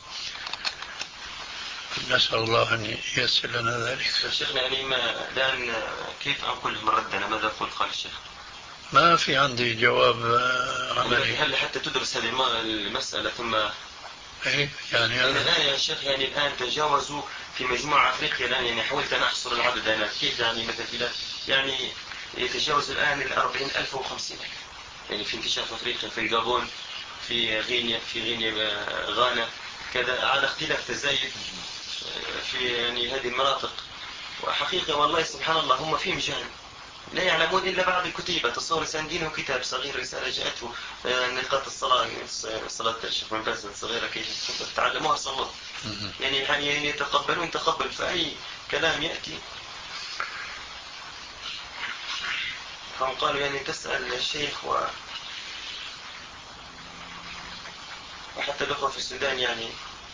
نسأل الله أن ييسر لنا ذلك. شيخنا يعني ما الآن كيف أنقل مردنا ماذا قلت قال الشيخ؟ ما في عندي جواب عملي. هل حتى تدرس هذه المسألة ثم إيه يعني أنا الآن يا شيخ يعني الآن تجاوزوا في مجموعة أفريقيا الآن يعني حاولت أن أحصر العدد أنا كيف يعني مثلا يعني يتجاوز الآن الأربعين ألف وخمسين يعني في انتشار في أفريقيا في الجابون في غينيا في غينيا غانا كذا على اختلاف تزايد في يعني هذه المناطق. وحقيقة والله سبحان الله هم فيهم جهل لا يعلمون إلا بعض الكتيبة تصور ساندينه كتاب صغير رسالة جاءته نقاط الصلاة صلاة الشيخ بن باز الصغيرة كيف تعلموها صلاة يعني يعني يتقبلون تقبل فأي كلام يأتي هم قالوا يعني تسأل الشيخ و وحتى الأخوة في السودان يعني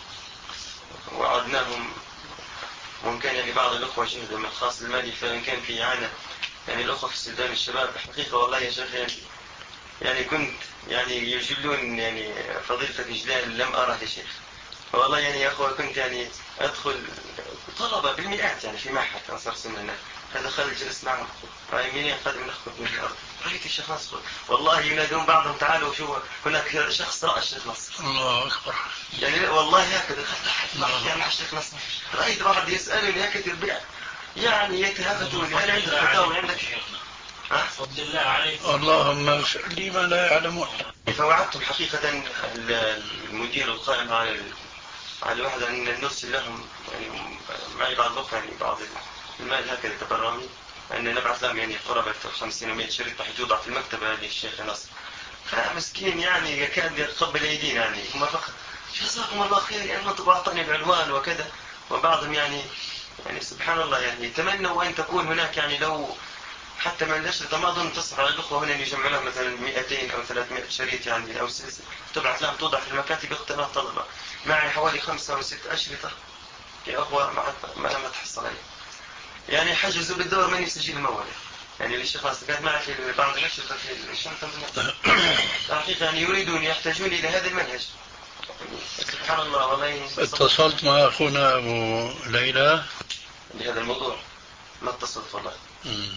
وعدناهم وإن كان يعني بعض الأخوة جهدوا من الخاص المالي فإن كان في إعانة يعني الأخوة في السودان الشباب حقيقة والله يا شيخ يعني, يعني كنت يعني يجلون يعني فضيلتك إجلال لم أره يا شيخ والله يعني يا أخوة كنت يعني أدخل طلبة بالمئات يعني في معهد أنصار سنة هذا خالد جلس معهم رأي منين قادم نخطب من الأرض. رأيت الشيخ نصر والله ينادون بعضهم تعالوا شو هناك شخص رأى الشيخ نصر. الله أكبر. يعني والله هكذا خلت مع الشيخ نصر. رأيت بعض يسألني هكذا تربيع يعني يتهافتون هل عندك فتاوى عندك فضل الله عليك. اللهم اغفر لي ما لا يعلمون. فوعدتم حقيقة المدير القائم على على الوحدة أن نرسل لهم يعني معي بعض الوقت يعني بعض المال هكذا تبرامي أن نبعث لهم يعني قرابة خمسين ومئة شريط راح توضع في المكتبة للشيخ نصر. فمسكين يعني يكاد يقبل أيدينا يعني هم فقط جزاكم الله خير يعني أنتم أعطاني العنوان وكذا. وبعضهم يعني يعني سبحان الله يعني يتمنوا أن تكون هناك يعني لو حتى من الأشرطة ما أظن تصل على الأخوة هنا يجمع لهم مثلا مئتين أو ثلاثمائة شريط يعني أو سلسلة تبعث لهم توضع في المكاتب اقتناء طلبة. معي حوالي خمسة أو ست أشرطة يا أخوة ما ما تحصل عليه يعني حجزوا بالدور من يسجل الموالد يعني للشيخ ناصر كانت معي في بعض الأشرطة في الشنطة حقيقة يعني يريدون يحتاجون إلى هذا المنهج. سبحان الله والله. اتصلت مع أخونا أبو ليلى بهذا الموضوع ما اتصلت والله. مم.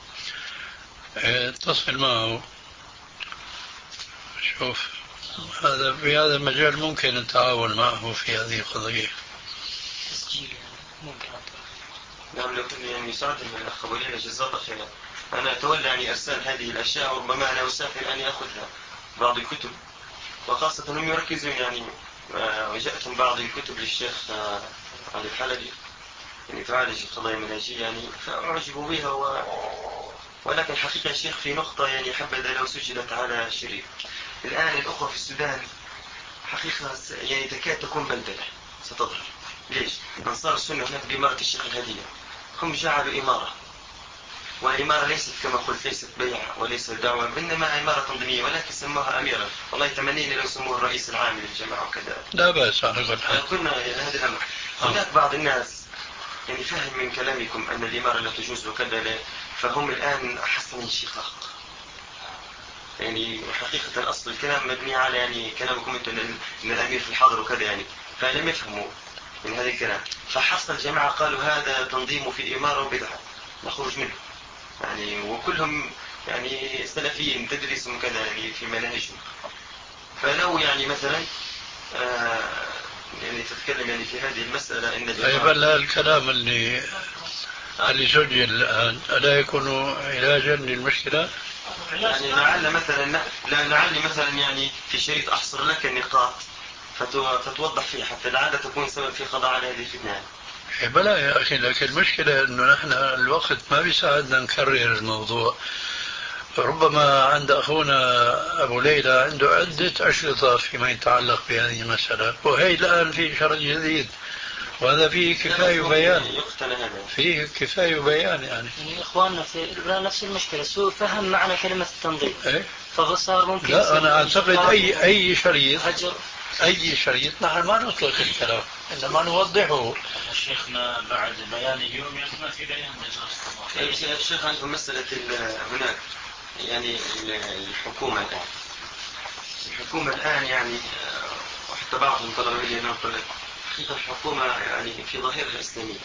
اتصل معه شوف هذا في هذا المجال ممكن التعاون معه في هذه القضية. تسجيل يعني ممكن أطلع. نعم لو كان يعني يساعدني من الأخ أبو ليلى جزاه الله خيرا. أنا أتولى يعني إرسال هذه الأشياء وربما أنا أسافر أني أخذها بعض الكتب وخاصة هم يركزون يعني وجاءتهم بعض الكتب للشيخ علي الحلبي يعني تعالج القضايا المنهجية يعني فأعجبوا بها و... ولكن حقيقة الشيخ في نقطة يعني حبذا لو سجلت على شريط. الآن الأخوة في السودان حقيقة يعني تكاد تكون بلدلة ستظهر. ليش؟ أنصار السنة هناك بإمارة الشيخ الهدية هم جعلوا إمارة والإمارة ليست كما قلت ليست بيع وليست دعوة إنما إمارة تنظيمية ولكن سموها أميرا. والله تمنيني لو سموه الرئيس العام للجماعة وكذا. لا بأس على كل حال. كنا هذا الأمر. هناك بعض الناس يعني فهم من كلامكم أن الإمارة لا تجوز وكذا فهم الآن أحس من شقاق. يعني حقيقة أصل الكلام مبني على يعني كلامكم أنتم أن الأمير في الحاضر وكذا يعني فلم يفهموا من هذا الكلام فحصل الجماعة قالوا هذا تنظيم في إمارة وبدعة نخرج منه يعني وكلهم يعني سلفيين تدرسهم كذا يعني في مناهجهم. فلو يعني مثلا آه يعني تتكلم يعني في هذه المسألة إن طيب لا الكلام اللي اللي سجل الآن ألا يكون علاجا للمشكلة؟ يعني لعل مثلا لا لعل مثلا يعني في شريط أحصر لك النقاط فتوضح فيه حتى لعل تكون سبب في قضاء على هذه الفتنة. بلا يا أخي لكن المشكلة أنه نحن الوقت ما بيساعدنا نكرر الموضوع. ربما عند أخونا أبو ليلى عنده عدة أشرطة فيما يتعلق بهذه المسألة وهي الآن في شرط جديد وهذا فيه كفاية بيان فيه كفاية بيان يعني. يعني إخواننا في نفس المشكلة سوء فهم معنى كلمة التنظيم. إيه؟ فصار ممكن لا أنا أعتقد أي أي شريط هجر أي شريط نحن ما نطلق الكلام إنما نوضحه. شيخنا بعد بيان اليوم ما في بيان يا شيخ عندهم مسألة هناك يعني الحكومة الآن الحكومة الآن يعني وحتى بعضهم طلبوا لي أن أقول حقيقة الحكومة يعني في ظاهرها إسلامية.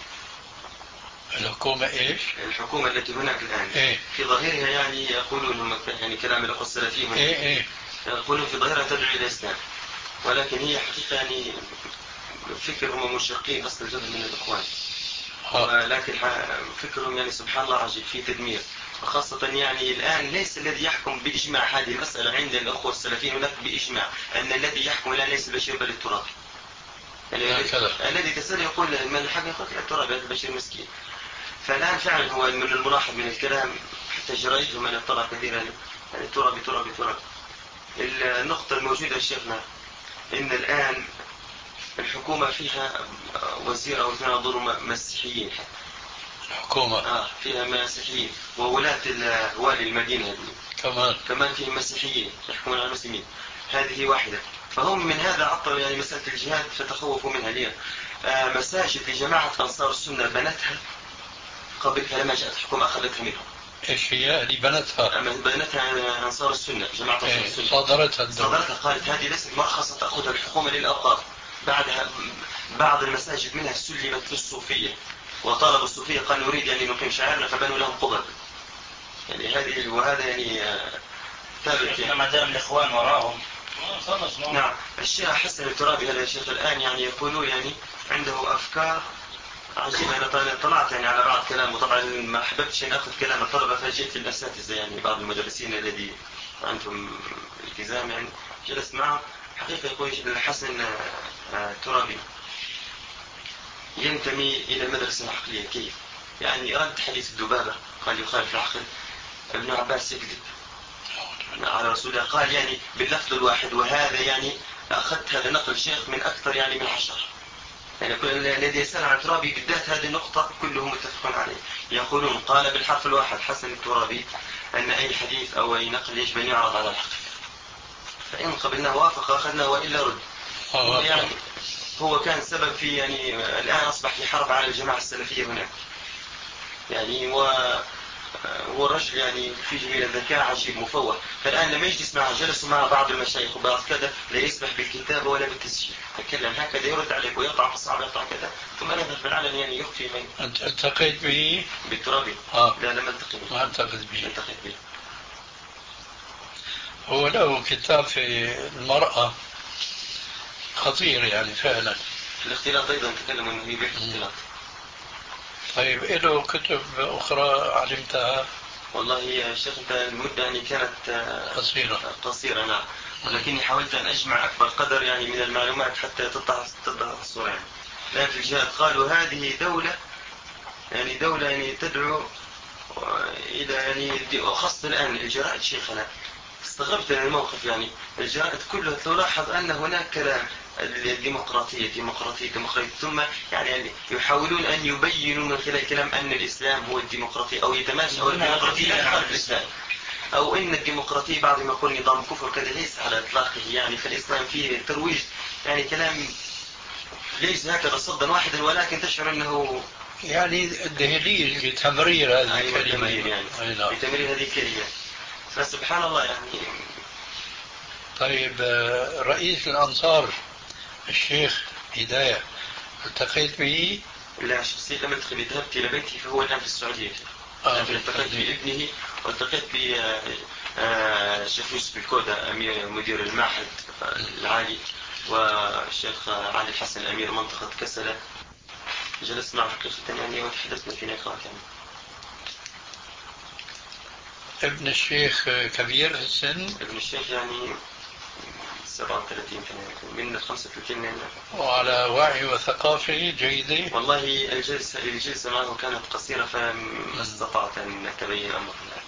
الحكومة إيش؟ الحكومة التي هناك الآن إيه؟ في ظاهرها يعني يقولون يعني كلام الأخوة السلفيين إيه إيه؟ يقولون في ظاهرها تدعو إلى الإسلام ولكن هي حقيقة يعني فكر هم مشرقين أصل الجزء من الإخوان ولكن فكرهم يعني سبحان الله عجيب في تدمير وخاصة يعني الآن ليس الذي يحكم بإجماع هذه المسألة عند الأخوة السلفيين هناك بإجماع أن الذي يحكم الآن ليس البشير بل التراب. يعني الذي تسأل يقول من الحق يقول التراب هذا البشير مسكين. فالآن فعلا هو من الملاحظ من الكلام حتى جرائدهم أن يطلع كثيرا يعني تراب تراب تراب. النقطة الموجودة يا شيخنا إن الآن الحكومة فيها وزير أو اثنين أظن مسيحيين. الحكومة آه فيها مسيحيين وولاة والي المدينة هذه كمان كمان فيهم مسيحيين يحكمون على المسلمين. هذه واحدة فهم من هذا عطلوا يعني مسألة الجهاد فتخوفوا منها اليوم. آه مساجد لجماعة أنصار السنة بنتها قبل لما جاءت الحكومة أخذتها منهم. إيش هي اللي بنتها؟ بنتها أنصار السنة جماعة أنصار إيه السنة. صادرتها صادرتها قالت هذه ليست مرخصة تأخذها الحكومة للأوقاف. بعدها بعض المساجد منها سلمت للصوفية وطالب الصوفية قال نريد يعني نقيم شعائرنا فبنوا لهم قبب. يعني هذه وهذا يعني ثابت يعني. ما دام الإخوان وراهم. نعم. الشيخ حسن الترابي هذا الشيخ الآن يعني يقولون يعني عنده أفكار عجيبة. أنا طلعت يعني على بعض كلامه، طبعا ما حببتش أن أخذ كلام الطلبة فجئت الأساتذة يعني بعض المدرسين الذي عندهم التزام يعني جلست معه. حقيقة يقول الحسن الترابي ينتمي إلى المدرسة العقلية. كيف؟ يعني رد حديث الذبابة قال يخالف العقل، ابن عباس يكذب على رسول الله قال يعني باللفظ الواحد. وهذا يعني أخذت هذا نقل الشيخ من أكثر يعني من عشر. يعني كل الذي يسأل عن الترابي بالذات هذه النقطة كلهم متفقون عليه. يقولون قال بالحرف الواحد حسن الترابي أن أي حديث أو أي نقل يجب أن يعرض على العقل، فإن قبلناه وافق أخذناه وإلا رد. يعني هو كان سبب في يعني الآن أصبح في حرب على الجماعة السلفية هناك يعني. و هو الرجل يعني في جميل الذكاء عجيب مفوه. فالآن لما يجلس معه جلسوا مع بعض المشايخ وبعض كذا لا يسمح بالكتابة ولا بالتسجيل، يتكلم هكذا يرد عليك ويقطع في الصعب يقطع كذا ثم يذهب في العلن يعني يخفي من. أنت التقيت به؟ بالترابي؟ آه. لا لم التقي به. ما التقيت به. التقيت به. هو له كتاب في المرأة خطير يعني فعلا. الاختلاط أيضا تكلموا أنه يبيح الاختلاط. طيب له كتب أخرى علمتها؟ والله يا شيخ المدة يعني كانت قصيرة قصيرة نعم، ولكني حاولت أن أجمع أكبر قدر يعني من المعلومات حتى تتضح تتضح الصورة يعني. الآن في الجهاد قالوا هذه دولة يعني دولة يعني تدعو إلى يعني خاصة الآن الجرائد شيخنا استغربت من الموقف يعني. الجرائد كلها تلاحظ أن هناك كلام الديمقراطية ديمقراطية ديمقراطية ثم يعني يحاولون أن يبينوا من خلال الكلام أن الإسلام هو الديمقراطية أو يتماشى أو الديمقراطية لا تخالف الإسلام أو إن الديمقراطية بعضهم يقول نظام كفر كذا ليس على إطلاقه يعني. فالإسلام فيه ترويج يعني كلام ليس هكذا صدا واحدا ولكن تشعر أنه يعني الدهليز لتمرير هذه أيوة الكلمة تمرير يعني لتمرير هذه الكلمة. فسبحان الله يعني. طيب رئيس الأنصار الشيخ هداية التقيت به؟ لا شخصيا لم أدخل. ذهبت إلى بيته فهو الآن في السعودية. آه التقيت بابنه والتقيت بالشيخ يوسف الكودة أمير مدير المعهد العالي والشيخ علي الحسن أمير منطقة كسلة. جلست معه حقيقة يعني وتحدثنا في نقاط يعني. ابن الشيخ كبير في السن؟ ابن الشيخ يعني سبعة وثلاثين من الخمسة وثلاثين يعني. وعلى وعي وثقافة جيدة؟ والله الجلسة الجلسة معه كانت قصيرة فما استطعت أن أتبين أمر الله.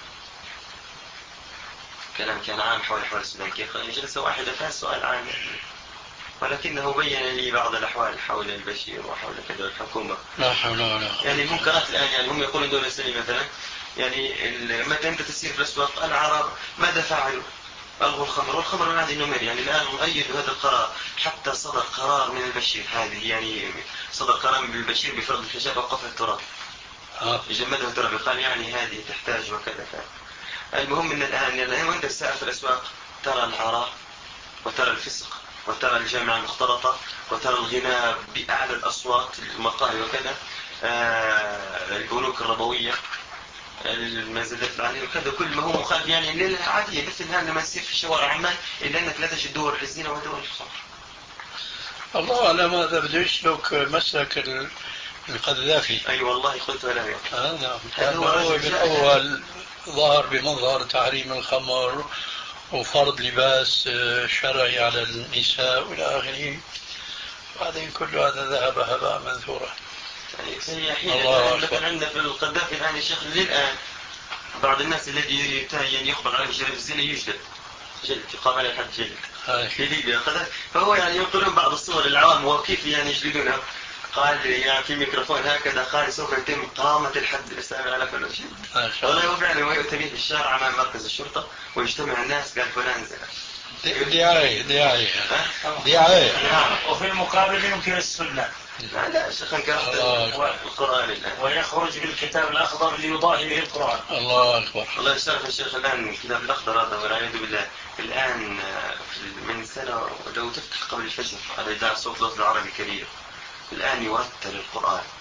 كلام كان عام حول حول السودان كيف جلسة واحدة فيها سؤال عام ولكنه بين لي بعض الأحوال حول البشير وحول كذا الحكومة. لا حول ولا قوة. يعني المنكرات الآن يعني هم يقولون دولة إسلامية مثلا يعني متى أنت تسير في الأسواق العرب ماذا فعلوا؟ ألغوا الخمر والخمر من هذه النمر يعني. الآن مؤيد هذا القرار حتى صدر قرار من البشير هذه يعني صدر قرار من البشير بفرض الحجاب وقفل التراب. آه. يجمدها التراب قال يعني هذه تحتاج وكذا. المهم أن الآن يعني وأنت تسافر في الأسواق ترى العراء وترى الفسق وترى الجامعة المختلطة وترى الغناء بأعلى الأصوات المقاهي وكذا. آه البنوك الربوية المزادات العالية وكذا كل ما هو مخالف يعني للعادية مثل هذا لما يصير في شوارع عمان إلا أنك لا تجد دور الزنا ودور الخمر. الله أعلم هذا بده يسلك مسلك القذافي. أي أيوة والله قلت له آه نعم. هذا هو بالأول ظهر بمظهر تحريم الخمر وفرض لباس شرعي على النساء وإلى آخره. بعدين كل هذا ذهب هباء منثورا. يعني حين مثلا عندنا في القذافي الآن يا شيخ للآن بعض الناس الذي يعني يخبر عنه شرف الزنا يجلد جلد يقام على الحد جلد في ليبيا قذافي. فهو يعني ينقلون بعض الصور للعوام وكيف يعني يجلدونها. قال يعني في ميكروفون هكذا قال سوف يتم قامة الحد الإسلامي على كل شيء. والله هو فعلا ويؤتى به في الشارع أمام مركز الشرطة ويجتمع الناس قال فلان زنا. دعاية دعاية دعاية. وفي المقابل ينكر السنة. لا لا شيخ انكر القرآن الآن ويخرج بالكتاب الأخضر ليضاهي به القرآن. الله أكبر. الله يشرف الشيخ. الآن الكتاب الأخضر هذا والعياذ بالله الآن من سنة لو تفتح قبل الفجر على إذاعة صوت الوطن العربي الكبير الآن يرتل القرآن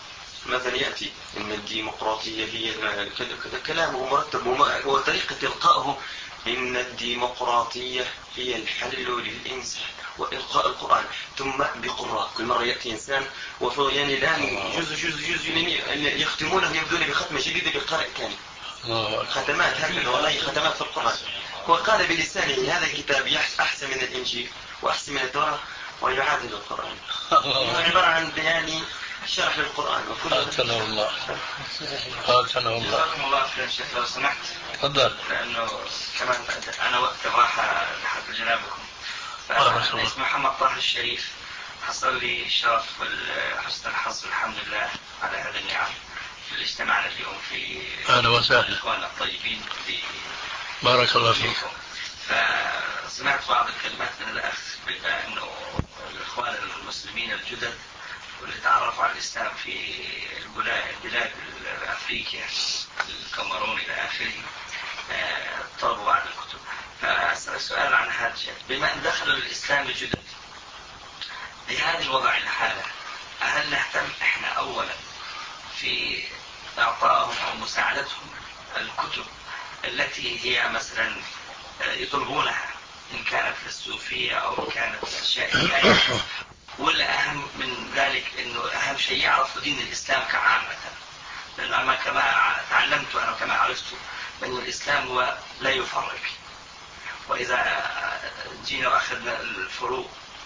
مثلا يأتي إن الديمقراطية هي كذا، كلامه مرتب وطريقة إلقائه إن الديمقراطية هي الحل للإنسان وإلقاء القرآن، ثم بقراء كل مرة يأتي إنسان وفي يعني الآن جزء جزء جزء يعني يختمونه يبدون بختمة جديدة بقارئ ثاني، ختمات هكذا والله، ختمات في القرآن. وقال بلسانه هذا الكتاب أحسن من الإنجيل وأحسن من التوراة ويعادل القرآن. عبارة عن يعني شرح للقرآن وكل آتنا الله آتنا الله. جزاكم الله خير شيخ لو سمحت. تفضل. لأنه كمان أنا وقت الراحة لحد جنابكم. فأنا اسمي محمد طه الشريف، حصل لي الشرف وحسن الحظ والحمد لله على هذا النعم في الاجتماع اليوم في أهلا وسهلا الإخوان الطيبين في بارك الله فيك. فسمعت بعض الكلمات من الأخ بأنه الإخوان المسلمين الجدد واللي تعرفوا على الإسلام في البلاد الأفريقية الكاميرون إلى آخره طلبوا بعض الكتب. فأسأل سؤال عن هذا الشيء، بما أن دخلوا الإسلام الجدد بهذا الوضع الحالة، هل نهتم إحنا أولا في إعطائهم أو مساعدتهم الكتب التي هي مثلا يطلبونها إن كانت للصوفية أو كانت أشياء ثانية، ولا أهم من ذلك إنه أهم شيء يعرف دين الإسلام كعامة؟ لأنه كما تعلمت أنا كما عرفت أن الإسلام هو لا يفرق، وإذا جينا وأخذنا الفروق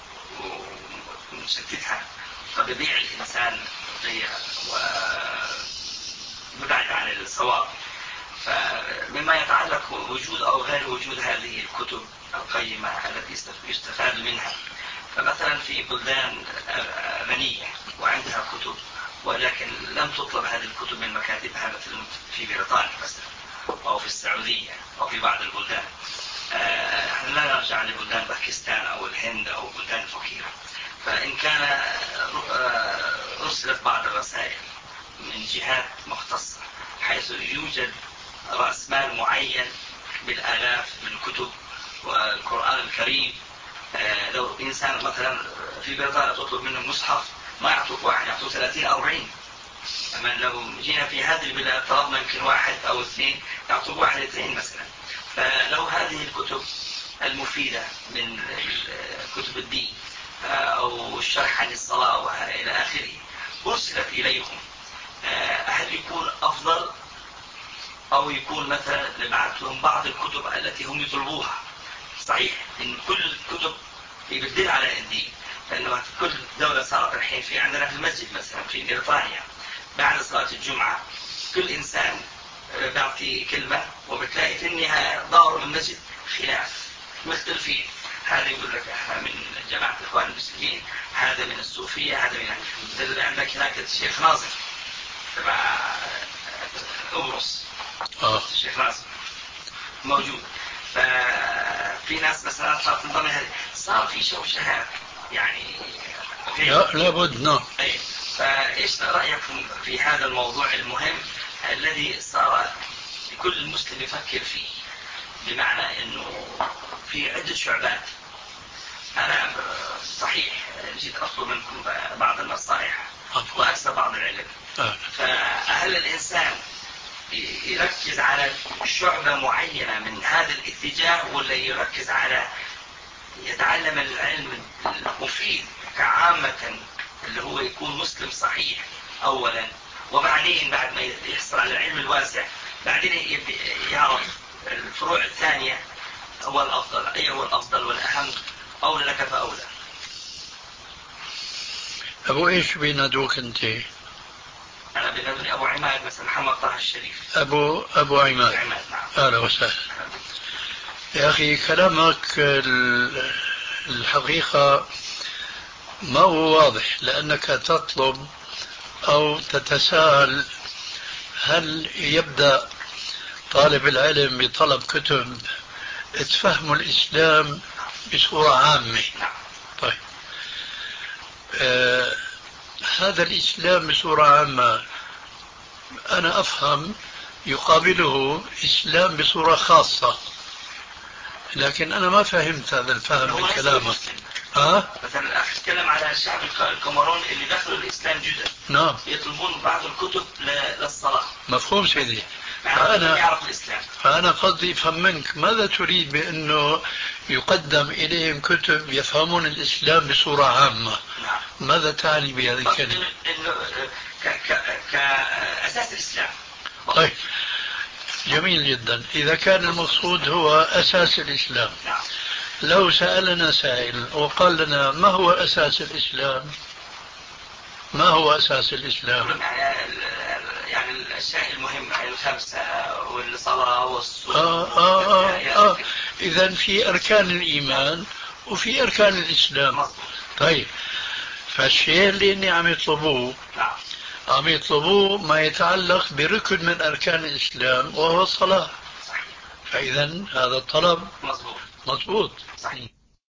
ونشتتها فبيضيع الإنسان ضيع ومبعد عن الصواب. فمما يتعلق وجود أو غير وجود هذه الكتب القيمة التي يستفاد منها، فمثلا في بلدان غنية وعندها كتب ولكن لم تطلب هذه الكتب من مكاتبها، مثل في بريطانيا مثلا أو في السعودية أو في بعض البلدان. احنا لا نرجع لبلدان باكستان أو الهند أو بلدان الفقيرة. فإن كان أرسلت بعض الرسائل من جهات مختصة حيث يوجد رأس مال معين بالآلاف من الكتب والقرآن الكريم، لو إنسان مثلا في بريطانيا تطلب منه مصحف ما يعطوك واحد، يعطوك ثلاثين أربعين. أما لو جينا في هذه البلاد طلبنا يمكن واحد أو اثنين يعطوك واحد اثنين مثلا. فلو هذه الكتب المفيدة من كتب الدين أو الشرح عن الصلاة وإلى آخره أرسلت إليهم، هل يكون أفضل أو يكون مثلا نبعث لهم بعض الكتب التي هم يطلبوها؟ صحيح إن كل الكتب يبدل على الدين، لأنه في كل دولة صارت الحين في عندنا في المسجد مثلا في بريطانيا بعد صلاة الجمعة كل إنسان بيعطي كلمة وبتلاقي في النهاية ظهروا من المسجد خلاف مختلفين، هذا يقول لك احنا من جماعة الإخوان المسلمين، هذا من الصوفية، هذا من اللي عندك هناك الشيخ ناصر تبع أوروس، الشيخ ناصر موجود. ففي ناس مثلا صارت تنضم هذه، صار في شوشهات يعني لا لابد. نعم. فإيش رأيكم في هذا الموضوع المهم الذي صار كل مسلم يفكر فيه، بمعنى أنه في عدة شعبات؟ أنا صحيح جيت أطلب منكم بعض النصائح وأكثر بعض العلم، فهل الإنسان يركز على شعبة معينة من هذا الاتجاه ولا يركز على يتعلم العلم المفيد كعامة اللي هو يكون مسلم صحيح أولا، وبعدين بعد ما يحصل على العلم الواسع بعدين يعرف الفروع الثانية هو الأفضل، أي هو الأفضل والأهم، أولى لك فأولى؟ أبو إيش بينادوك أنت؟ أنا بينادوني أبو عماد مثلا، محمد طه الشريف. أبو أبو عماد. عماد نعم. أهلا وسهلا. يا أخي كلامك الحقيقة ما هو واضح، لأنك تطلب أو تتساءل هل يبدأ طالب العلم بطلب كتب تفهم الإسلام بصورة عامة. طيب آه هذا الإسلام بصورة عامة أنا أفهم يقابله إسلام بصورة خاصة، لكن أنا ما فهمت هذا الفهم من كلامك. ها؟ مثلا الأخ تكلم على الشعب الكاميرون اللي دخلوا الإسلام جدد. نعم. يطلبون بعض الكتب ل- للصلاة. مفهوم سيدي. فأنا فأنا يعرف الإسلام. فأنا قصدي أفهم منك ماذا تريد بأنه يقدم إليهم كتب يفهمون الإسلام بصورة عامة. نعم. ماذا تعني بهذه الكلمة؟ إنه ك- ك- كأساس الإسلام. طيب جميل جدا. إذا كان المقصود هو أساس الإسلام، نعم. لو سألنا سائل وقال لنا ما هو أساس الإسلام؟ ما هو أساس الإسلام؟ يعني الأشياء المهمة الخمسة والصلاة والصوم. آه آه آه آه. إذا في أركان الإيمان وفي أركان الإسلام. مظبوط. طيب فالشيء اللي إني عم يطلبوه، نعم. عم يطلبوه ما يتعلق بركن من أركان الإسلام وهو الصلاة. صحيح. فإذا هذا الطلب مظبوط. مضبوط. صحيح.